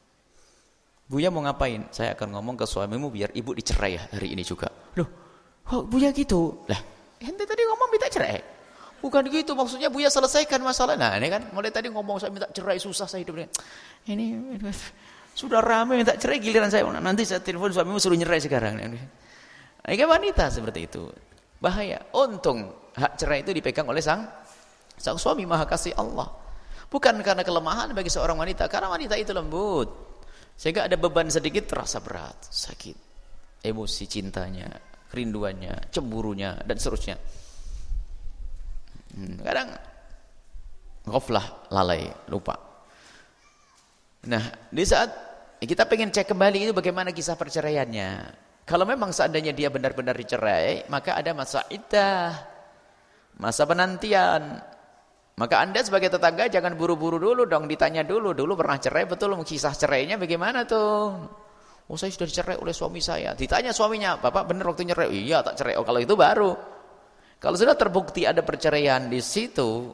Buya mau ngapain? Saya akan ngomong ke suamimu biar ibu dicerai hari ini juga. Loh, kok Buya gitu? Lah, ente tadi ngomong minta cerai. Bukan gitu, maksudnya Buya selesaikan masalah. Nah ini kan mulai tadi ngomong saya minta cerai, susah saya hidup dengan ini, ini sudah ramai minta cerai, giliran saya nanti saya telepon suamimu suruh nyerai sekarang. Ini kan wanita seperti itu, bahaya. Untung hak cerai itu dipegang oleh sang sang suami maha kasih Allah, bukan karena kelemahan bagi seorang wanita, karena wanita itu lembut sehingga ada beban sedikit terasa berat, sakit, emosi cintanya, kerinduannya, cemburunya dan seterusnya. Hmm, kadang ghaflah, lalai, lupa. Nah, di saat kita pengen cek kembali itu bagaimana kisah perceraiannya. Kalau memang seandainya dia benar-benar dicerai, maka ada masa iddah, masa penantian. Maka Anda sebagai tetangga jangan buru-buru dulu dong, ditanya dulu, dulu pernah cerai betul, kisah cerainya bagaimana tuh? Oh, saya sudah dicerai oleh suami saya. Ditanya suaminya, Bapak benar waktu nyerai? Iya, tak cerai. Oh, kalau itu baru. Kalau sudah terbukti ada perceraian di situ,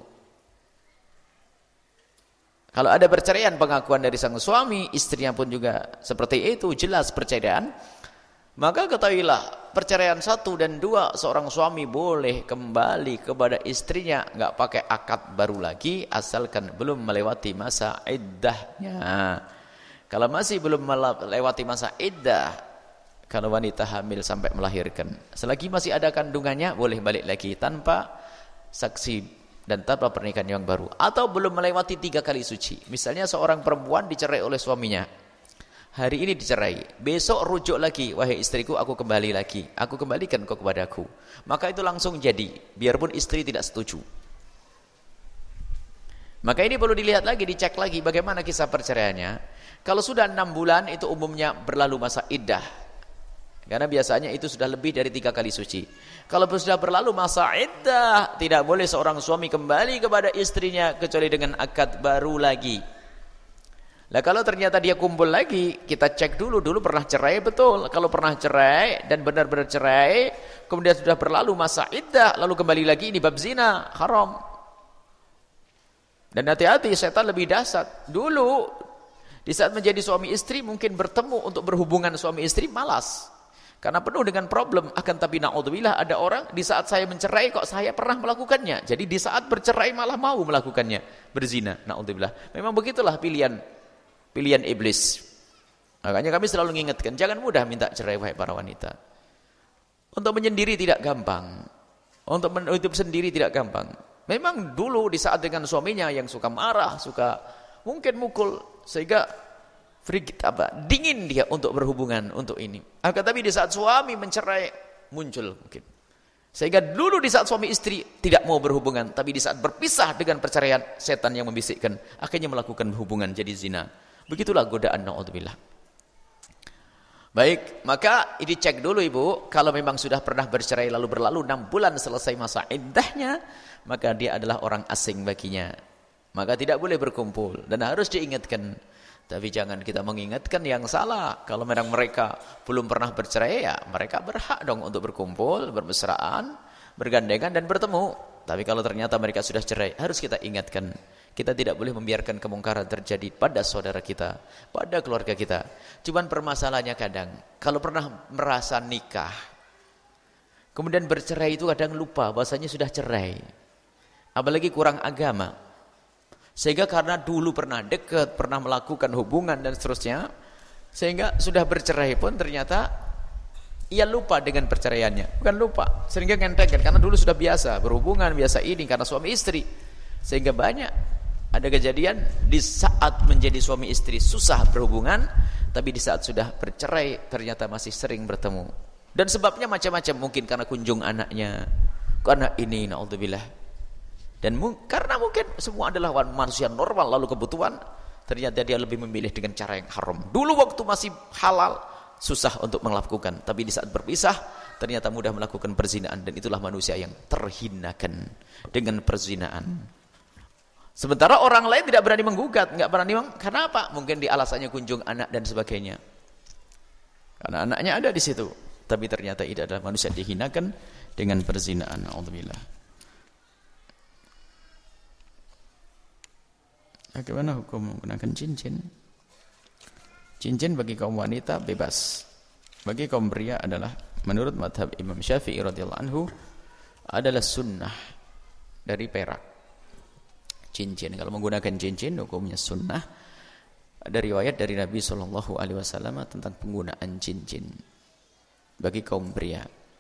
kalau ada perceraian pengakuan dari sang suami, istrinya pun juga seperti itu, jelas perceraian, maka ketahuilah perceraian satu dan dua, seorang suami boleh kembali kepada istrinya, nggak pakai akad baru lagi, asalkan belum melewati masa iddahnya. Kalau masih belum melewati masa iddah, kalau wanita hamil sampai melahirkan, selagi masih ada kandungannya, boleh balik lagi tanpa saksi dan tanpa pernikahan yang baru. Atau belum melewati tiga kali suci. Misalnya seorang perempuan dicerai oleh suaminya. Hari ini dicerai, besok rujuk lagi, wahai istriku, aku kembali lagi. Aku kembalikan kau kepadaku. Maka itu langsung jadi, biarpun istri tidak setuju. Maka ini perlu dilihat lagi, dicek lagi bagaimana kisah perceraiannya. Kalau sudah enam bulan, itu umumnya berlalu masa iddah. Karena biasanya itu sudah lebih dari tiga kali suci. Kalau sudah berlalu masa iddah, tidak boleh seorang suami kembali kepada istrinya kecuali dengan akad baru lagi. Nah, kalau ternyata dia kumpul lagi, kita cek dulu, dulu pernah cerai betul. Kalau pernah cerai dan benar-benar cerai, kemudian sudah berlalu masa iddah, lalu kembali lagi, ini bab zina, haram. Dan hati-hati, setan lebih dahsyat. Dulu, di saat menjadi suami istri, mungkin bertemu untuk berhubungan suami istri, malas. Karena penuh dengan problem, akan tapi na'udzubillah ada orang di saat saya mencerai kok saya pernah melakukannya. Jadi di saat bercerai malah mau melakukannya, berzina, na'udzubillah. Memang begitulah pilihan pilihan iblis. Makanya kami selalu mengingatkan, jangan mudah minta cerai wahai para wanita. Untuk menyendiri tidak gampang. Untuk hidup sendiri tidak gampang. Memang dulu di saat dengan suaminya yang suka marah, suka mungkin mukul, sehingga frigid apa, dingin dia untuk berhubungan untuk ini. Akan tapi di saat suami mencerai muncul mungkin. Sehingga dulu di saat suami istri tidak mau berhubungan, tapi di saat berpisah dengan perceraian, setan yang membisikkan, akhirnya melakukan hubungan jadi zina. Begitulah godaan, naudzubillah. Baik, maka ini cek dulu ibu, kalau memang sudah pernah bercerai lalu berlalu enam bulan selesai masa iddahnya, maka dia adalah orang asing baginya. Maka tidak boleh berkumpul dan harus diingatkan. Tapi jangan kita mengingatkan yang salah. Kalau memang mereka belum pernah bercerai, ya mereka berhak dong untuk berkumpul, bermesraan, bergandengan dan bertemu. Tapi kalau ternyata mereka sudah cerai, harus kita ingatkan. Kita tidak boleh membiarkan kemungkaran terjadi pada saudara kita, pada keluarga kita. Cuman permasalahannya kadang, kalau pernah merasa nikah, kemudian bercerai itu kadang lupa bahwasanya sudah cerai. Apalagi kurang agama. Sehingga karena dulu pernah dekat, pernah melakukan hubungan dan seterusnya, sehingga sudah bercerai pun ternyata ia lupa dengan perceraiannya. Bukan lupa, sehingga ngentengkan karena dulu sudah biasa berhubungan, biasa ini karena suami istri. Sehingga banyak ada kejadian di saat menjadi suami istri susah berhubungan, tapi di saat sudah bercerai ternyata masih sering bertemu. Dan sebabnya macam-macam, mungkin karena kunjung anaknya, karena ini, naudzubillah. Dan karena mungkin semua adalah manusia normal, lalu kebutuhan, ternyata dia lebih memilih dengan cara yang haram. Dulu waktu masih halal, susah untuk melakukan. Tapi di saat berpisah, ternyata mudah melakukan perzinaan. Dan itulah manusia yang terhinakan dengan perzinaan. Sementara orang lain tidak berani menggugat, nggak berani meng... Karena apa? Mungkin di alasannya kunjung anak dan sebagainya. Karena anaknya ada di situ. Tapi ternyata itu adalah manusia dihinakan dengan perzinaan. Alhamdulillah. Bagaimana hukum menggunakan cincin? Cincin bagi kaum wanita bebas. Bagi kaum pria adalah menurut madhab Imam Syafi'i radhiyallahu anhu adalah sunnah dari perak. Cincin, kalau menggunakan cincin hukumnya sunnah. Ada riwayat dari Nabi shallallahu alaihi wasallam tentang penggunaan cincin bagi kaum pria.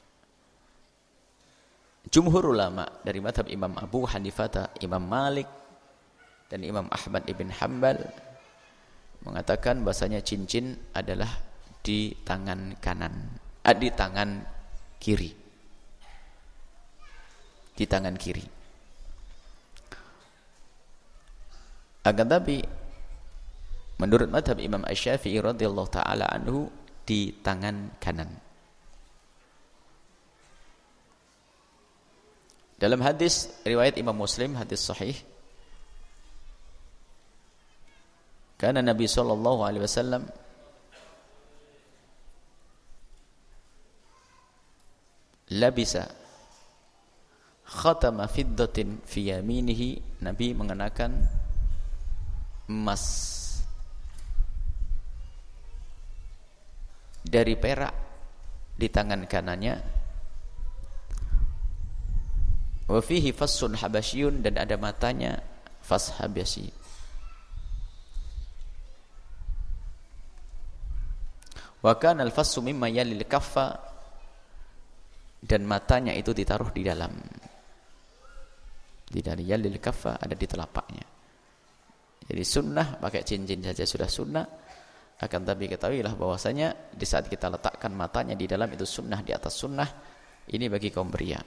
Jumhur ulama dari madhab Imam Abu Hanifah, Imam Malik dan Imam Ahmad ibn Hanbal mengatakan bahasanya cincin adalah di tangan kanan, ah, di tangan kiri, di tangan kiri. Akan tapi menurut madhab Imam Asy-Syafi'i radhiyallahu taala anhu di tangan kanan. Dalam hadis riwayat Imam Muslim, hadis sahih, karena Nabi sallallahu alaihi wasallam labisa khatama fiddatin fi yaminihi, Nabi mengenakan emas dari perak di tangan kanannya, wa fihi fassun habasyun, dan ada matanya fas habasyi. Wa kana al-fassu mimma yalil kaffa, dan matanya itu ditaruh di dalam, di dari yalil kaffa ada di telapaknya. Jadi sunnah pakai cincin saja sudah sunnah. Akan tapi ketahuilah bahwasanya di saat kita letakkan matanya di dalam itu sunnah di atas sunnah. Ini bagi kaum pria.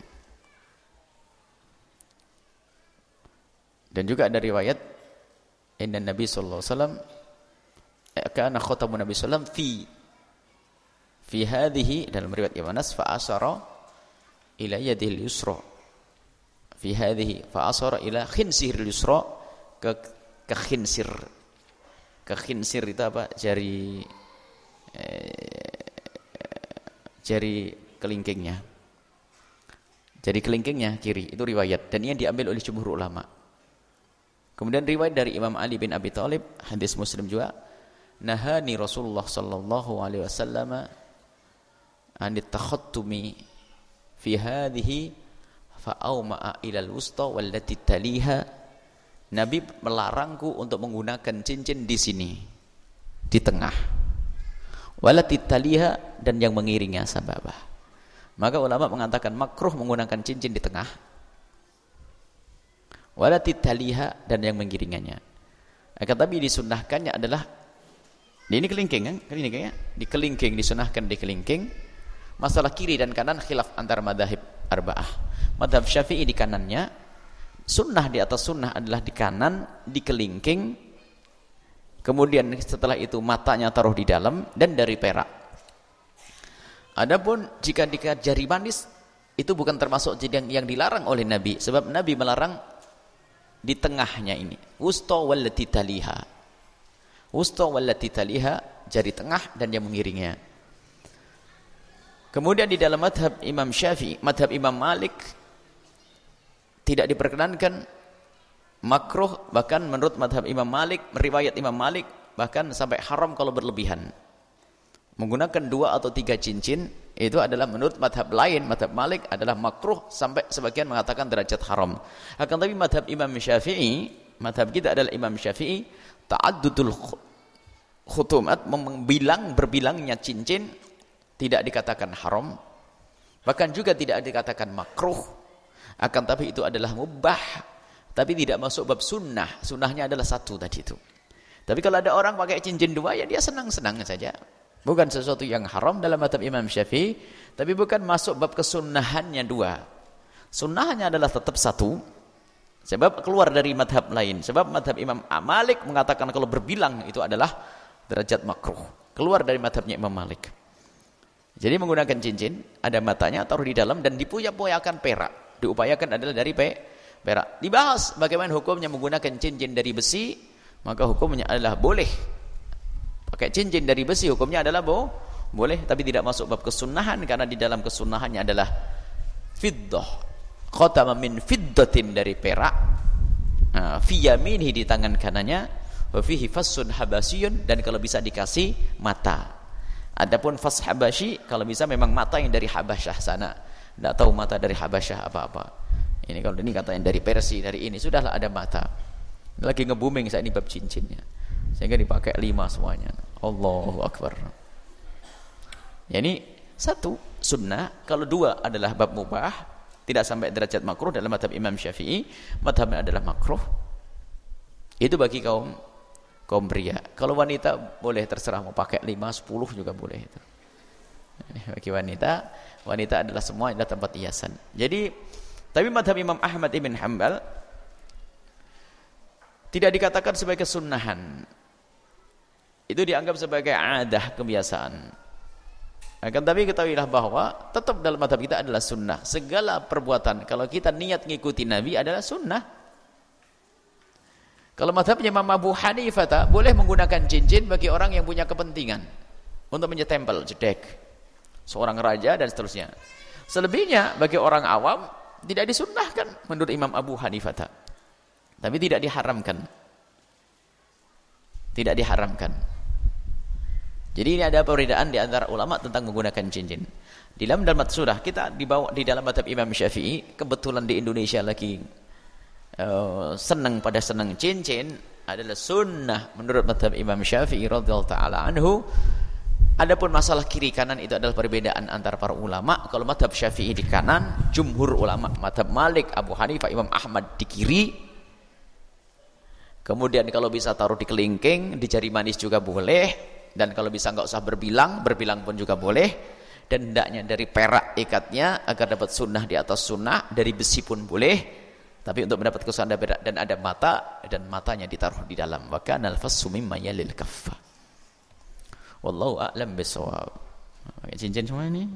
Dan juga ada riwayat inna Nabi sallallahu alaihi wasallam kana khatamun Nabi sallallahu alaihi wasallam fi fi hadhihi, dalam riwayat Ibnu Anas, fa asara ila yadil yusra, fi hadhihi fa asara ila khinsiril yusra, ke ke khinsir, ke khinsir itu apa, jari eh, jari kelingkingnya, jari kelingkingnya kiri, itu riwayat, dan ini diambil oleh jumhur ulama. Kemudian riwayat dari Imam Ali bin Abi Thalib, hadis Muslim juga, nahani Rasulullah sallallahu alaihi wasallam anit takhattumi fi hadhihi fa awma'a ilal wusta wallati taliha. Nabi melarangku untuk menggunakan cincin di sini, di tengah, wallati taliha, dan yang mengiringnya sababah. Maka ulama mengatakan makruh menggunakan cincin di tengah, wala titaliha, dan yang mengiringannya. Akan tapi disunnahkannya adalah ini kelingking kan, kelingking ya, di kelingking disunahkan di kelingking. Masalah kiri dan kanan khilaf antar madhab arba'ah. Madhab Syafi'i di kanannya, sunnah di atas sunnah adalah di kanan, di kelingking. Kemudian setelah itu matanya taruh di dalam dan dari perak. Adapun jika diikat jari manis itu bukan termasuk yang, yang dilarang oleh Nabi, sebab Nabi melarang di tengahnya ini. Wusta wallati taliha. Wusta wallati taliha, jari tengah dan yang mengiringnya. Kemudian di dalam madhab Imam Syafi'i, madhab Imam Malik tidak diperkenankan makruh, bahkan menurut madhab Imam Malik, meriwayat Imam Malik bahkan sampai haram kalau berlebihan. Menggunakan dua atau tiga cincin itu adalah menurut madhab lain, madhab Malik adalah makruh sampai sebagian mengatakan derajat haram. Akan tapi madhab Imam Syafi'i, madhab kita adalah Imam Syafi'i, ta'addudul khutumat, membilang berbilangnya cincin tidak dikatakan haram, bahkan juga tidak dikatakan makruh. Akan tapi itu adalah mubah, tapi tidak masuk bab sunnah. Sunnahnya adalah satu tadi itu. Tapi kalau ada orang pakai cincin dua, ya dia senang-senang saja. Bukan sesuatu yang haram dalam madhab Imam Syafi'i, tapi bukan masuk bab kesunnahannya dua. Sunnahnya adalah tetap satu, sebab keluar dari madhab lain. Sebab madhab Imam Malik mengatakan kalau berbilang itu adalah derajat makruh, keluar dari madhabnya Imam Malik. Jadi menggunakan cincin, ada matanya, taruh di dalam dan dipuya-puyakan perak. Diupayakan adalah dari pe, perak. Dibahas bagaimana hukumnya menggunakan cincin dari besi, maka hukumnya adalah boleh. Pakai cincin dari besi hukumnya adalah bo, boleh, tapi tidak masuk bab kesunahan, karena di dalam kesunahannya adalah fiddah, khatama min fiddatin, dari perak, nah, fi yaminihi, di tangan kanannya, wa fihi fassun habasiyun, dan kalau bisa dikasih mata. Adapun fas habasyi kalau bisa memang mata yang dari Habasyah sana, tidak tahu mata dari Habasyah apa-apa. Ini kalau ini katanya dari Persia, dari ini sudahlah ada mata. Lagi nge-booming saat ini bab cincinnya, sehingga dipakai lima semuanya. Allahu Akbar. Ya, ini satu sunnah. Kalau dua adalah bab mubah, tidak sampai derajat makruh dalam madhab Imam Syafi'i. Madhabnya adalah makruh. Itu bagi kaum kaum pria. Kalau wanita boleh terserah mau pakai lima, sepuluh juga boleh itu. Bagi wanita, wanita adalah semua adalah tempat hiasan. Jadi, tapi madhab Imam Ahmad ibn Hanbal tidak dikatakan sebagai kesunahan. Itu dianggap sebagai adah, kebiasaan. Akan tapi ketahuilah bahwa tetap dalam madhab kita adalah sunnah. Segala perbuatan kalau kita niat ngikuti Nabi adalah sunnah. Kalau madhabnya Imam Abu Hanifah boleh menggunakan cincin bagi orang yang punya kepentingan untuk menyetempel, jedek seorang raja dan seterusnya. Selebihnya bagi orang awam tidak disunnahkan menurut Imam Abu Hanifah. Tapi tidak diharamkan. Tidak diharamkan. Jadi ini ada perbedaan di antara ulama tentang menggunakan cincin. Di dalam dalam surah kita dibawa di dalam madhab Imam Syafi'i, kebetulan di Indonesia lagi uh, senang pada senang cincin, adalah sunnah menurut madhab Imam Syafi'i radhiyallahu taala anhu. Adapun masalah kiri kanan itu adalah perbedaan antara para ulama. Kalau madhab Syafi'i di kanan, jumhur ulama madhab Malik, Abu Hanifah, Imam Ahmad di kiri. Kemudian kalau bisa taruh di kelingking, di jari manis juga boleh. Dan kalau bisa enggak usah berbilang, berbilang pun juga boleh. Dan hendaknya dari perak ikatnya agar dapat sunnah di atas sunnah, dari besi pun boleh. Tapi untuk mendapat kesunahan perak dan ada mata, dan matanya ditaruh di dalam. Wa kana al-fassu mimma yalil kaffa. Wallahu a'lam bissawab. Pakai cincin semua ini.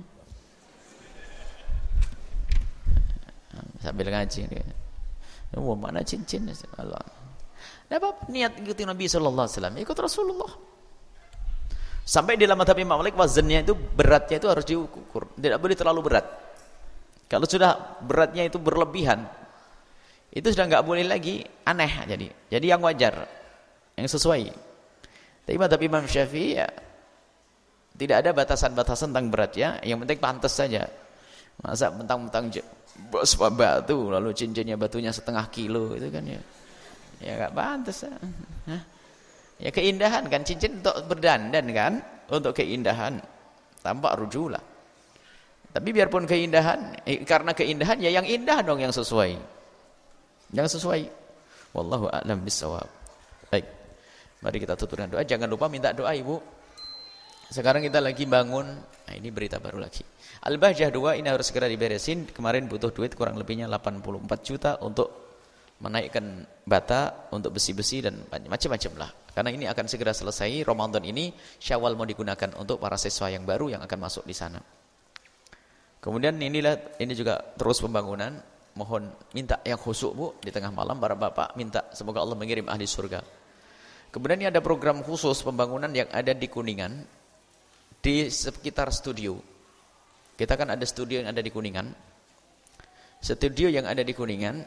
Sambil ngaji dia. Oh, mana cincin? Allah. Dapat niat ikuti Nabi sallallahu alaihi wasallam, ikut Rasulullah. Sampai di dalam madhab Imam Malik wazannya itu, beratnya itu harus diukur, tidak boleh terlalu berat. Kalau sudah beratnya itu berlebihan, itu sudah nggak boleh lagi, aneh jadi. Jadi yang wajar, yang sesuai. Tapi madhab Imam Syafi'i ya, tidak ada batasan-batasan tentang beratnya, yang penting pantas saja. Masa mentang-mentang bos batu lalu cincinnya batunya setengah kilo itu kan ya, ya nggak pantas. Hah? Ya keindahan kan, cincin untuk berdandan kan, untuk keindahan, tampak rujulah. Tapi biarpun keindahan, eh, karena keindahan ya yang indah dong yang sesuai. Yang sesuai. Wallahu a'lam bissawab. Baik. Mari kita tutup dengan doa. Jangan lupa minta doa Ibu. Sekarang kita lagi bangun. Nah, ini berita baru lagi. Al-Bahjah dua ini harus segera diberesin. Kemarin butuh duit kurang lebihnya delapan puluh empat juta untuk menaikkan bata, untuk besi-besi dan macam-macam lah. Karena ini akan segera selesai. Ramadan ini Syawal mau digunakan untuk para siswa yang baru yang akan masuk di sana. Kemudian inilah ini juga terus pembangunan. Mohon minta yang khusyuk Bu di tengah malam para bapak minta semoga Allah mengirim ahli surga. Kemudian ini ada program khusus pembangunan yang ada di Kuningan di sekitar studio. Kita kan ada studio yang ada di Kuningan. Studio yang ada di Kuningan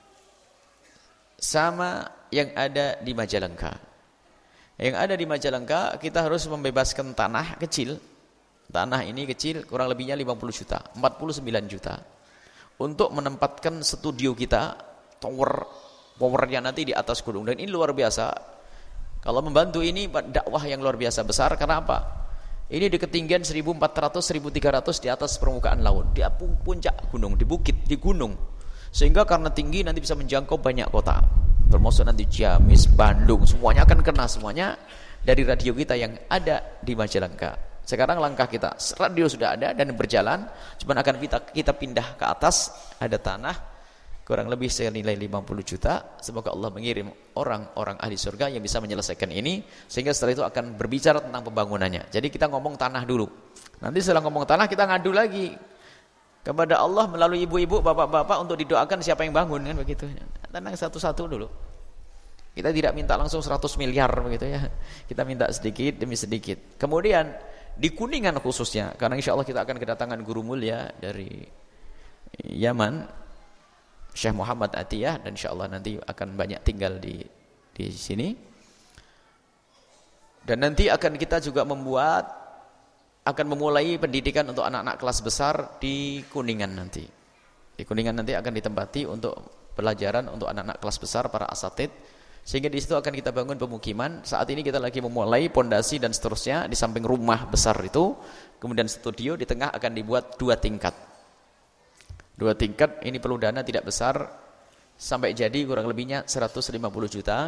sama yang ada di Majalengka. Yang ada di Majalengka kita harus membebaskan tanah kecil. Tanah ini kecil kurang lebihnya lima puluh juta, empat puluh sembilan juta. Untuk menempatkan studio kita, tower, powernya nanti di atas gunung. Dan ini luar biasa. Kalau membantu ini dakwah yang luar biasa besar. Karena apa? Ini di ketinggian seribu empat ratus sampai seribu tiga ratus di atas permukaan laut. Di puncak gunung, di bukit, di gunung. Sehingga karena tinggi nanti bisa menjangkau banyak kota. Termasuk nanti Ciamis, Bandung. Semuanya akan kena semuanya dari radio kita yang ada di Majalengka. Sekarang langkah kita, radio sudah ada dan berjalan, cuma akan kita, kita pindah ke atas, ada tanah, kurang lebih senilai lima puluh juta, semoga Allah mengirim orang-orang ahli surga yang bisa menyelesaikan ini, sehingga setelah itu akan berbicara tentang pembangunannya. Jadi kita ngomong tanah dulu, nanti setelah ngomong tanah kita ngadu lagi kepada Allah melalui ibu-ibu, bapak-bapak untuk didoakan siapa yang bangun, kan begitu. Tenang satu-satu dulu. Kita tidak minta langsung seratus miliar begitu ya, kita minta sedikit demi sedikit. Kemudian di Kuningan khususnya, karena insya Allah kita akan kedatangan guru mulia dari Yaman, Syekh Muhammad Atiyah, dan insya Allah nanti akan banyak tinggal di di sini. Dan nanti akan kita juga membuat, akan memulai pendidikan untuk anak-anak kelas besar di Kuningan nanti. Di Kuningan nanti akan ditempati untuk pelajaran untuk anak-anak kelas besar, para asatid. Sehingga di situ akan kita bangun pemukiman. Saat ini kita lagi memulai pondasi dan seterusnya di samping rumah besar itu. Kemudian studio di tengah akan dibuat dua tingkat. Dua tingkat ini perlu dana tidak besar. Sampai jadi kurang lebihnya seratus lima puluh juta.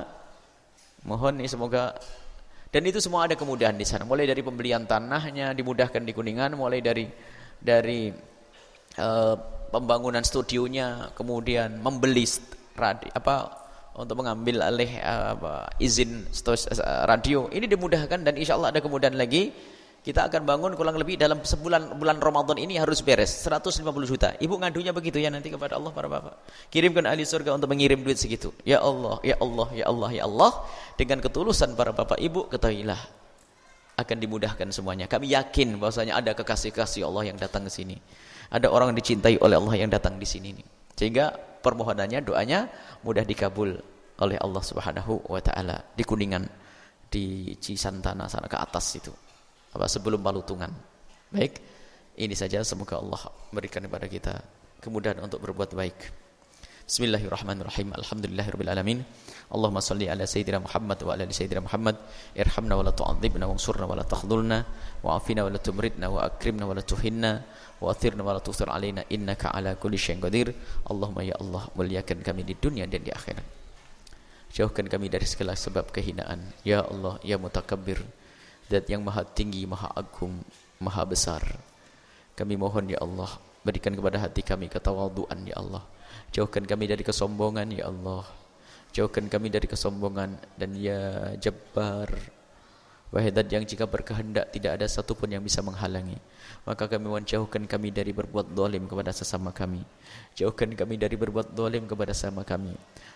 Mohon ini semoga. Dan itu semua ada kemudahan di sana. Mulai dari pembelian tanahnya dimudahkan di Kuningan. Mulai dari dari uh, pembangunan studionya. Kemudian membeli radi, apa untuk mengambil alih uh, izin radio ini dimudahkan, dan insya Allah ada kemudahan lagi. Kita akan bangun kurang lebih dalam sebulan bulan Ramadan ini harus beres seratus lima puluh juta. Ibu ngadunya begitu ya nanti kepada Allah para bapak. Kirimkan ahli surga untuk mengirim duit segitu. Ya Allah, ya Allah, ya Allah, ya Allah. Dengan ketulusan para bapak ibu ketahuilah akan dimudahkan semuanya. Kami yakin bahwasanya ada kekasih-kasih Allah yang datang ke sini. Ada orang yang dicintai oleh Allah yang datang di sini nih. Sehingga permohonannya, doanya mudah dikabul oleh Allah Subhanahu wa taala di Kuningan, di Cisantana sana ke atas itu. Apa sebelum Balutungan. Baik, ini saja, semoga Allah berikan kepada kita kemudahan untuk berbuat baik. Bismillahirrahmanirrahim. Alhamdulillahirabbil alamin. Allahumma shalli ala sayyidina Muhammad wa ala ali sayyidina Muhammad. Irhamna wa la tu'adzibna wansurna wa la takhdhulna wa'afina wa la tumritna wa akrimna wa la tuhinna wa athirna wa la tuthir alaina innaka ala kulli syai'in qadir. Allahumma ya Allah, muliakan kami di dunia dan di akhirat. Jauhkan kami dari segala sebab kehinaan. Ya Allah, ya Mutakabbir, Zat yang maha tinggi, maha agung, maha besar. Kami mohon ya Allah, berikan kepada hati kami ketawaduan ya Allah. Jauhkan kami dari kesombongan ya Allah. Jauhkan kami dari kesombongan. Dan ya Jabbar, wahai Zat yang jika berkehendak tidak ada satupun yang bisa menghalangi, maka kami mohon jauhkan kami dari berbuat zalim kepada sesama kami. Jauhkan kami dari berbuat zalim kepada sesama kami.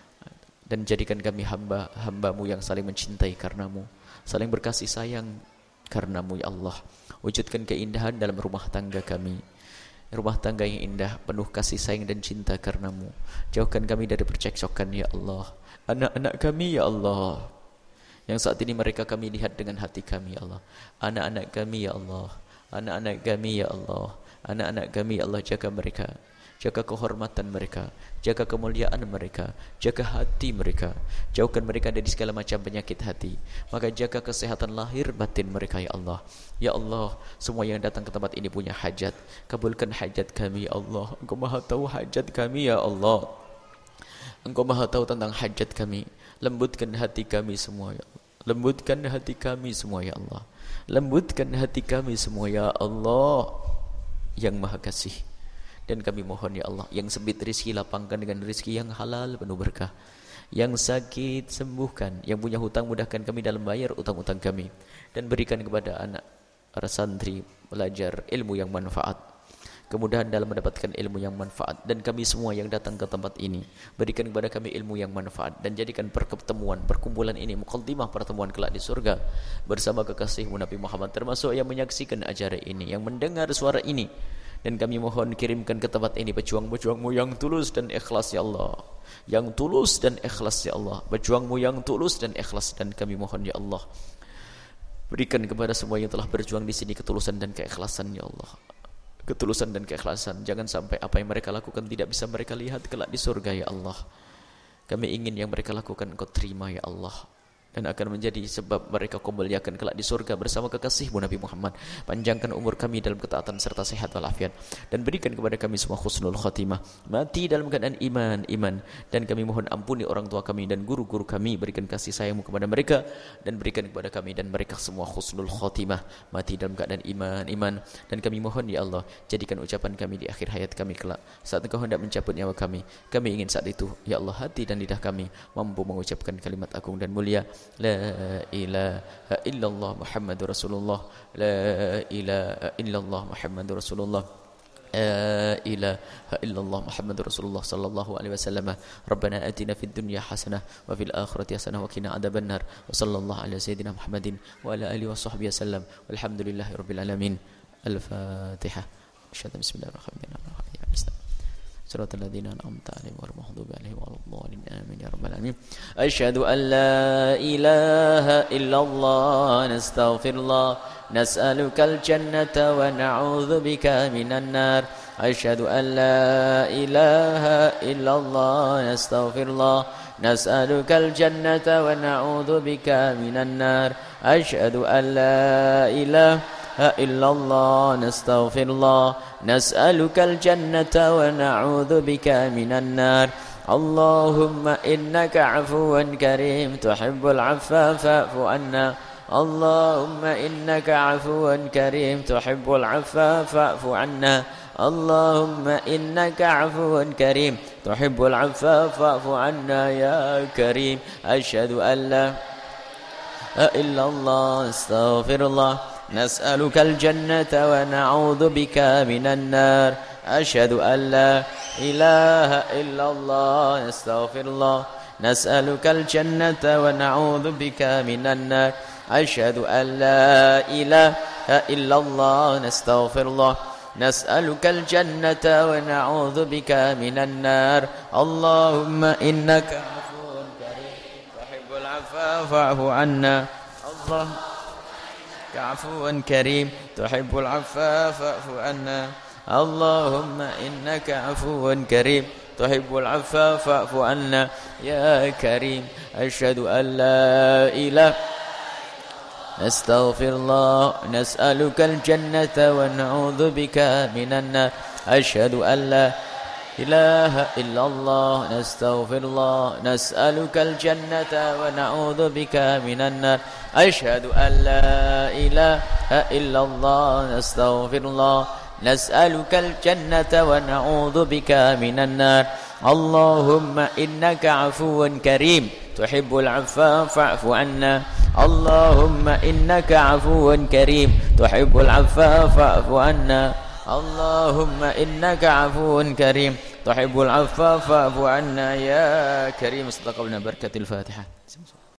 Dan jadikan kami hamba-hambamu yang saling mencintai karenamu, saling berkasih sayang karenamu ya Allah. Wujudkan keindahan dalam rumah tangga kami, rumah tangga yang indah, penuh kasih sayang dan cinta karenamu. Jauhkan kami dari percekcokan ya Allah. Anak-anak kami ya Allah, yang saat ini mereka kami lihat dengan hati kami ya Allah. Anak-anak kami ya Allah, anak-anak kami ya Allah, anak-anak kami ya Allah, jaga mereka, jaga kehormatan mereka, jaga kemuliaan mereka, jaga hati mereka, jauhkan mereka dari segala macam penyakit hati, maka jaga kesehatan lahir batin mereka ya Allah. Ya Allah, semua yang datang ke tempat ini punya hajat, kabulkan hajat kami ya Allah. Engkau maha tahu hajat kami ya Allah, Engkau maha tahu tentang hajat kami. Lembutkan hati kami semua ya Allah, lembutkan hati kami semua ya Allah, lembutkan hati kami semua ya Allah yang maha kasih. Dan kami mohon ya Allah, yang sempit rezeki lapangkan dengan rezeki yang halal penuh berkah, yang sakit sembuhkan, yang punya hutang mudahkan kami dalam bayar utang-utang kami, dan berikan kepada anak para santri belajar ilmu yang manfaat, kemudahan dalam mendapatkan ilmu yang manfaat. Dan kami semua yang datang ke tempat ini, berikan kepada kami ilmu yang manfaat, dan jadikan pertemuan perkumpulan ini muqaddimah pertemuan kelak di surga bersama kekasihmu Nabi Muhammad, termasuk yang menyaksikan acara ini, yang mendengar suara ini. Dan kami mohon kirimkan ke tempat ini pejuang-pejuangmu yang tulus dan ikhlas ya Allah, yang tulus dan ikhlas ya Allah, pejuangmu yang tulus dan ikhlas. Dan kami mohon ya Allah, berikan kepada semua yang telah berjuang di sini ketulusan dan keikhlasan ya Allah, ketulusan dan keikhlasan. Jangan sampai apa yang mereka lakukan tidak bisa mereka lihat kelak di surga ya Allah. Kami ingin yang mereka lakukan Engkau terima ya Allah, dan akan menjadi sebab mereka kau muliakan kelak di surga bersama kekasihmu Nabi Muhammad. Panjangkan umur kami dalam ketaatan serta sehat walafiat, dan berikan kepada kami semua husnul khatimah, mati dalam keadaan iman iman. Dan kami mohon ampuni orang tua kami dan guru-guru kami, berikan kasih sayangmu kepada mereka, dan berikan kepada kami dan mereka semua husnul khatimah, mati dalam keadaan iman iman. Dan kami mohon ya Allah, jadikan ucapan kami di akhir hayat kami kelak, saat Engkau hendak mencabut nyawa kami. Kami ingin saat itu ya Allah hati dan lidah kami mampu mengucapkan kalimat agung dan mulia, La ilaha illallah Muhammadur Rasulullah, La ilaha illallah Muhammadur Rasulullah, La ilaha illallah Muhammadur Rasulullah sallallahu alaihi wasallam. Rabbana atina fid dunya hasanah wa fil akhirati hasanah wa qina adzabannar. Wa sallallahu ala sayyidina Muhammadin wa ala alihi wa sahbihi wasallam. Walhamdulillahi rabbil alamin. Al-Fatihah. Asyhadu bismillahirrahmanirrahim. صراط الذين أنعمت عليهم غير المغضوب عليهم ولا الضالين آمين يا رب العالمين. أشهد أن لا إله إلا الله نستغفر الله نسألك الجنة ونعوذ بك من النار. أشهد أن لا إله إلا الله نستغفر الله نسألك الجنة ونعوذ بك من النار. أشهد أن لا إله إلا الله نستغفر الله نسألك الجنة ونعوذ بك من النار. اللهم إنك عفو كريم تحب العفو فاعف عنا. اللهم إنك عفو كريم تحب العفو فاعف عنا. اللهم إنك عفو كريم تحب العفو فاعف عنا يا كريم. أشهد أن لا إله إلا الله استغفر الله نسألك الجنة ونعوذ بك من النار. أشهد أن لا إله إلا الله نستغفر الله نسألك الجنة ونعوذ بك من النار. أشهد أن لا إله إلا الله نستغفر الله نسألك الجنة ونعوذ بك من النار. اللهم إنك عفو كريم تحب العفو فاعف عنا. الله عفو كريم تحب العفو فاعف عنا. اللهم إنك عفو كريم تحب العفو فاعف عنا يا كريم. أشهد أن لا إله نستغفر الله نسألك الجنة ونعوذ بك من النار. أشهد أن لا إله إلا الله نستغفر الله نسألك الجنة ونعوذ بك من النار. أشهد أن لا إله إلا الله نستغفر الله نسألك الجنة ونعوذ بك من النار. اللهم إنك عفو كريم تحب العفو فاعف عنا. اللهم إنك عفو كريم تحب العفو فاعف عنا. اللهم إنك عفو كريم تحب العفو فاعف عنا يا كريم. استقبلنا بركة الفاتحة.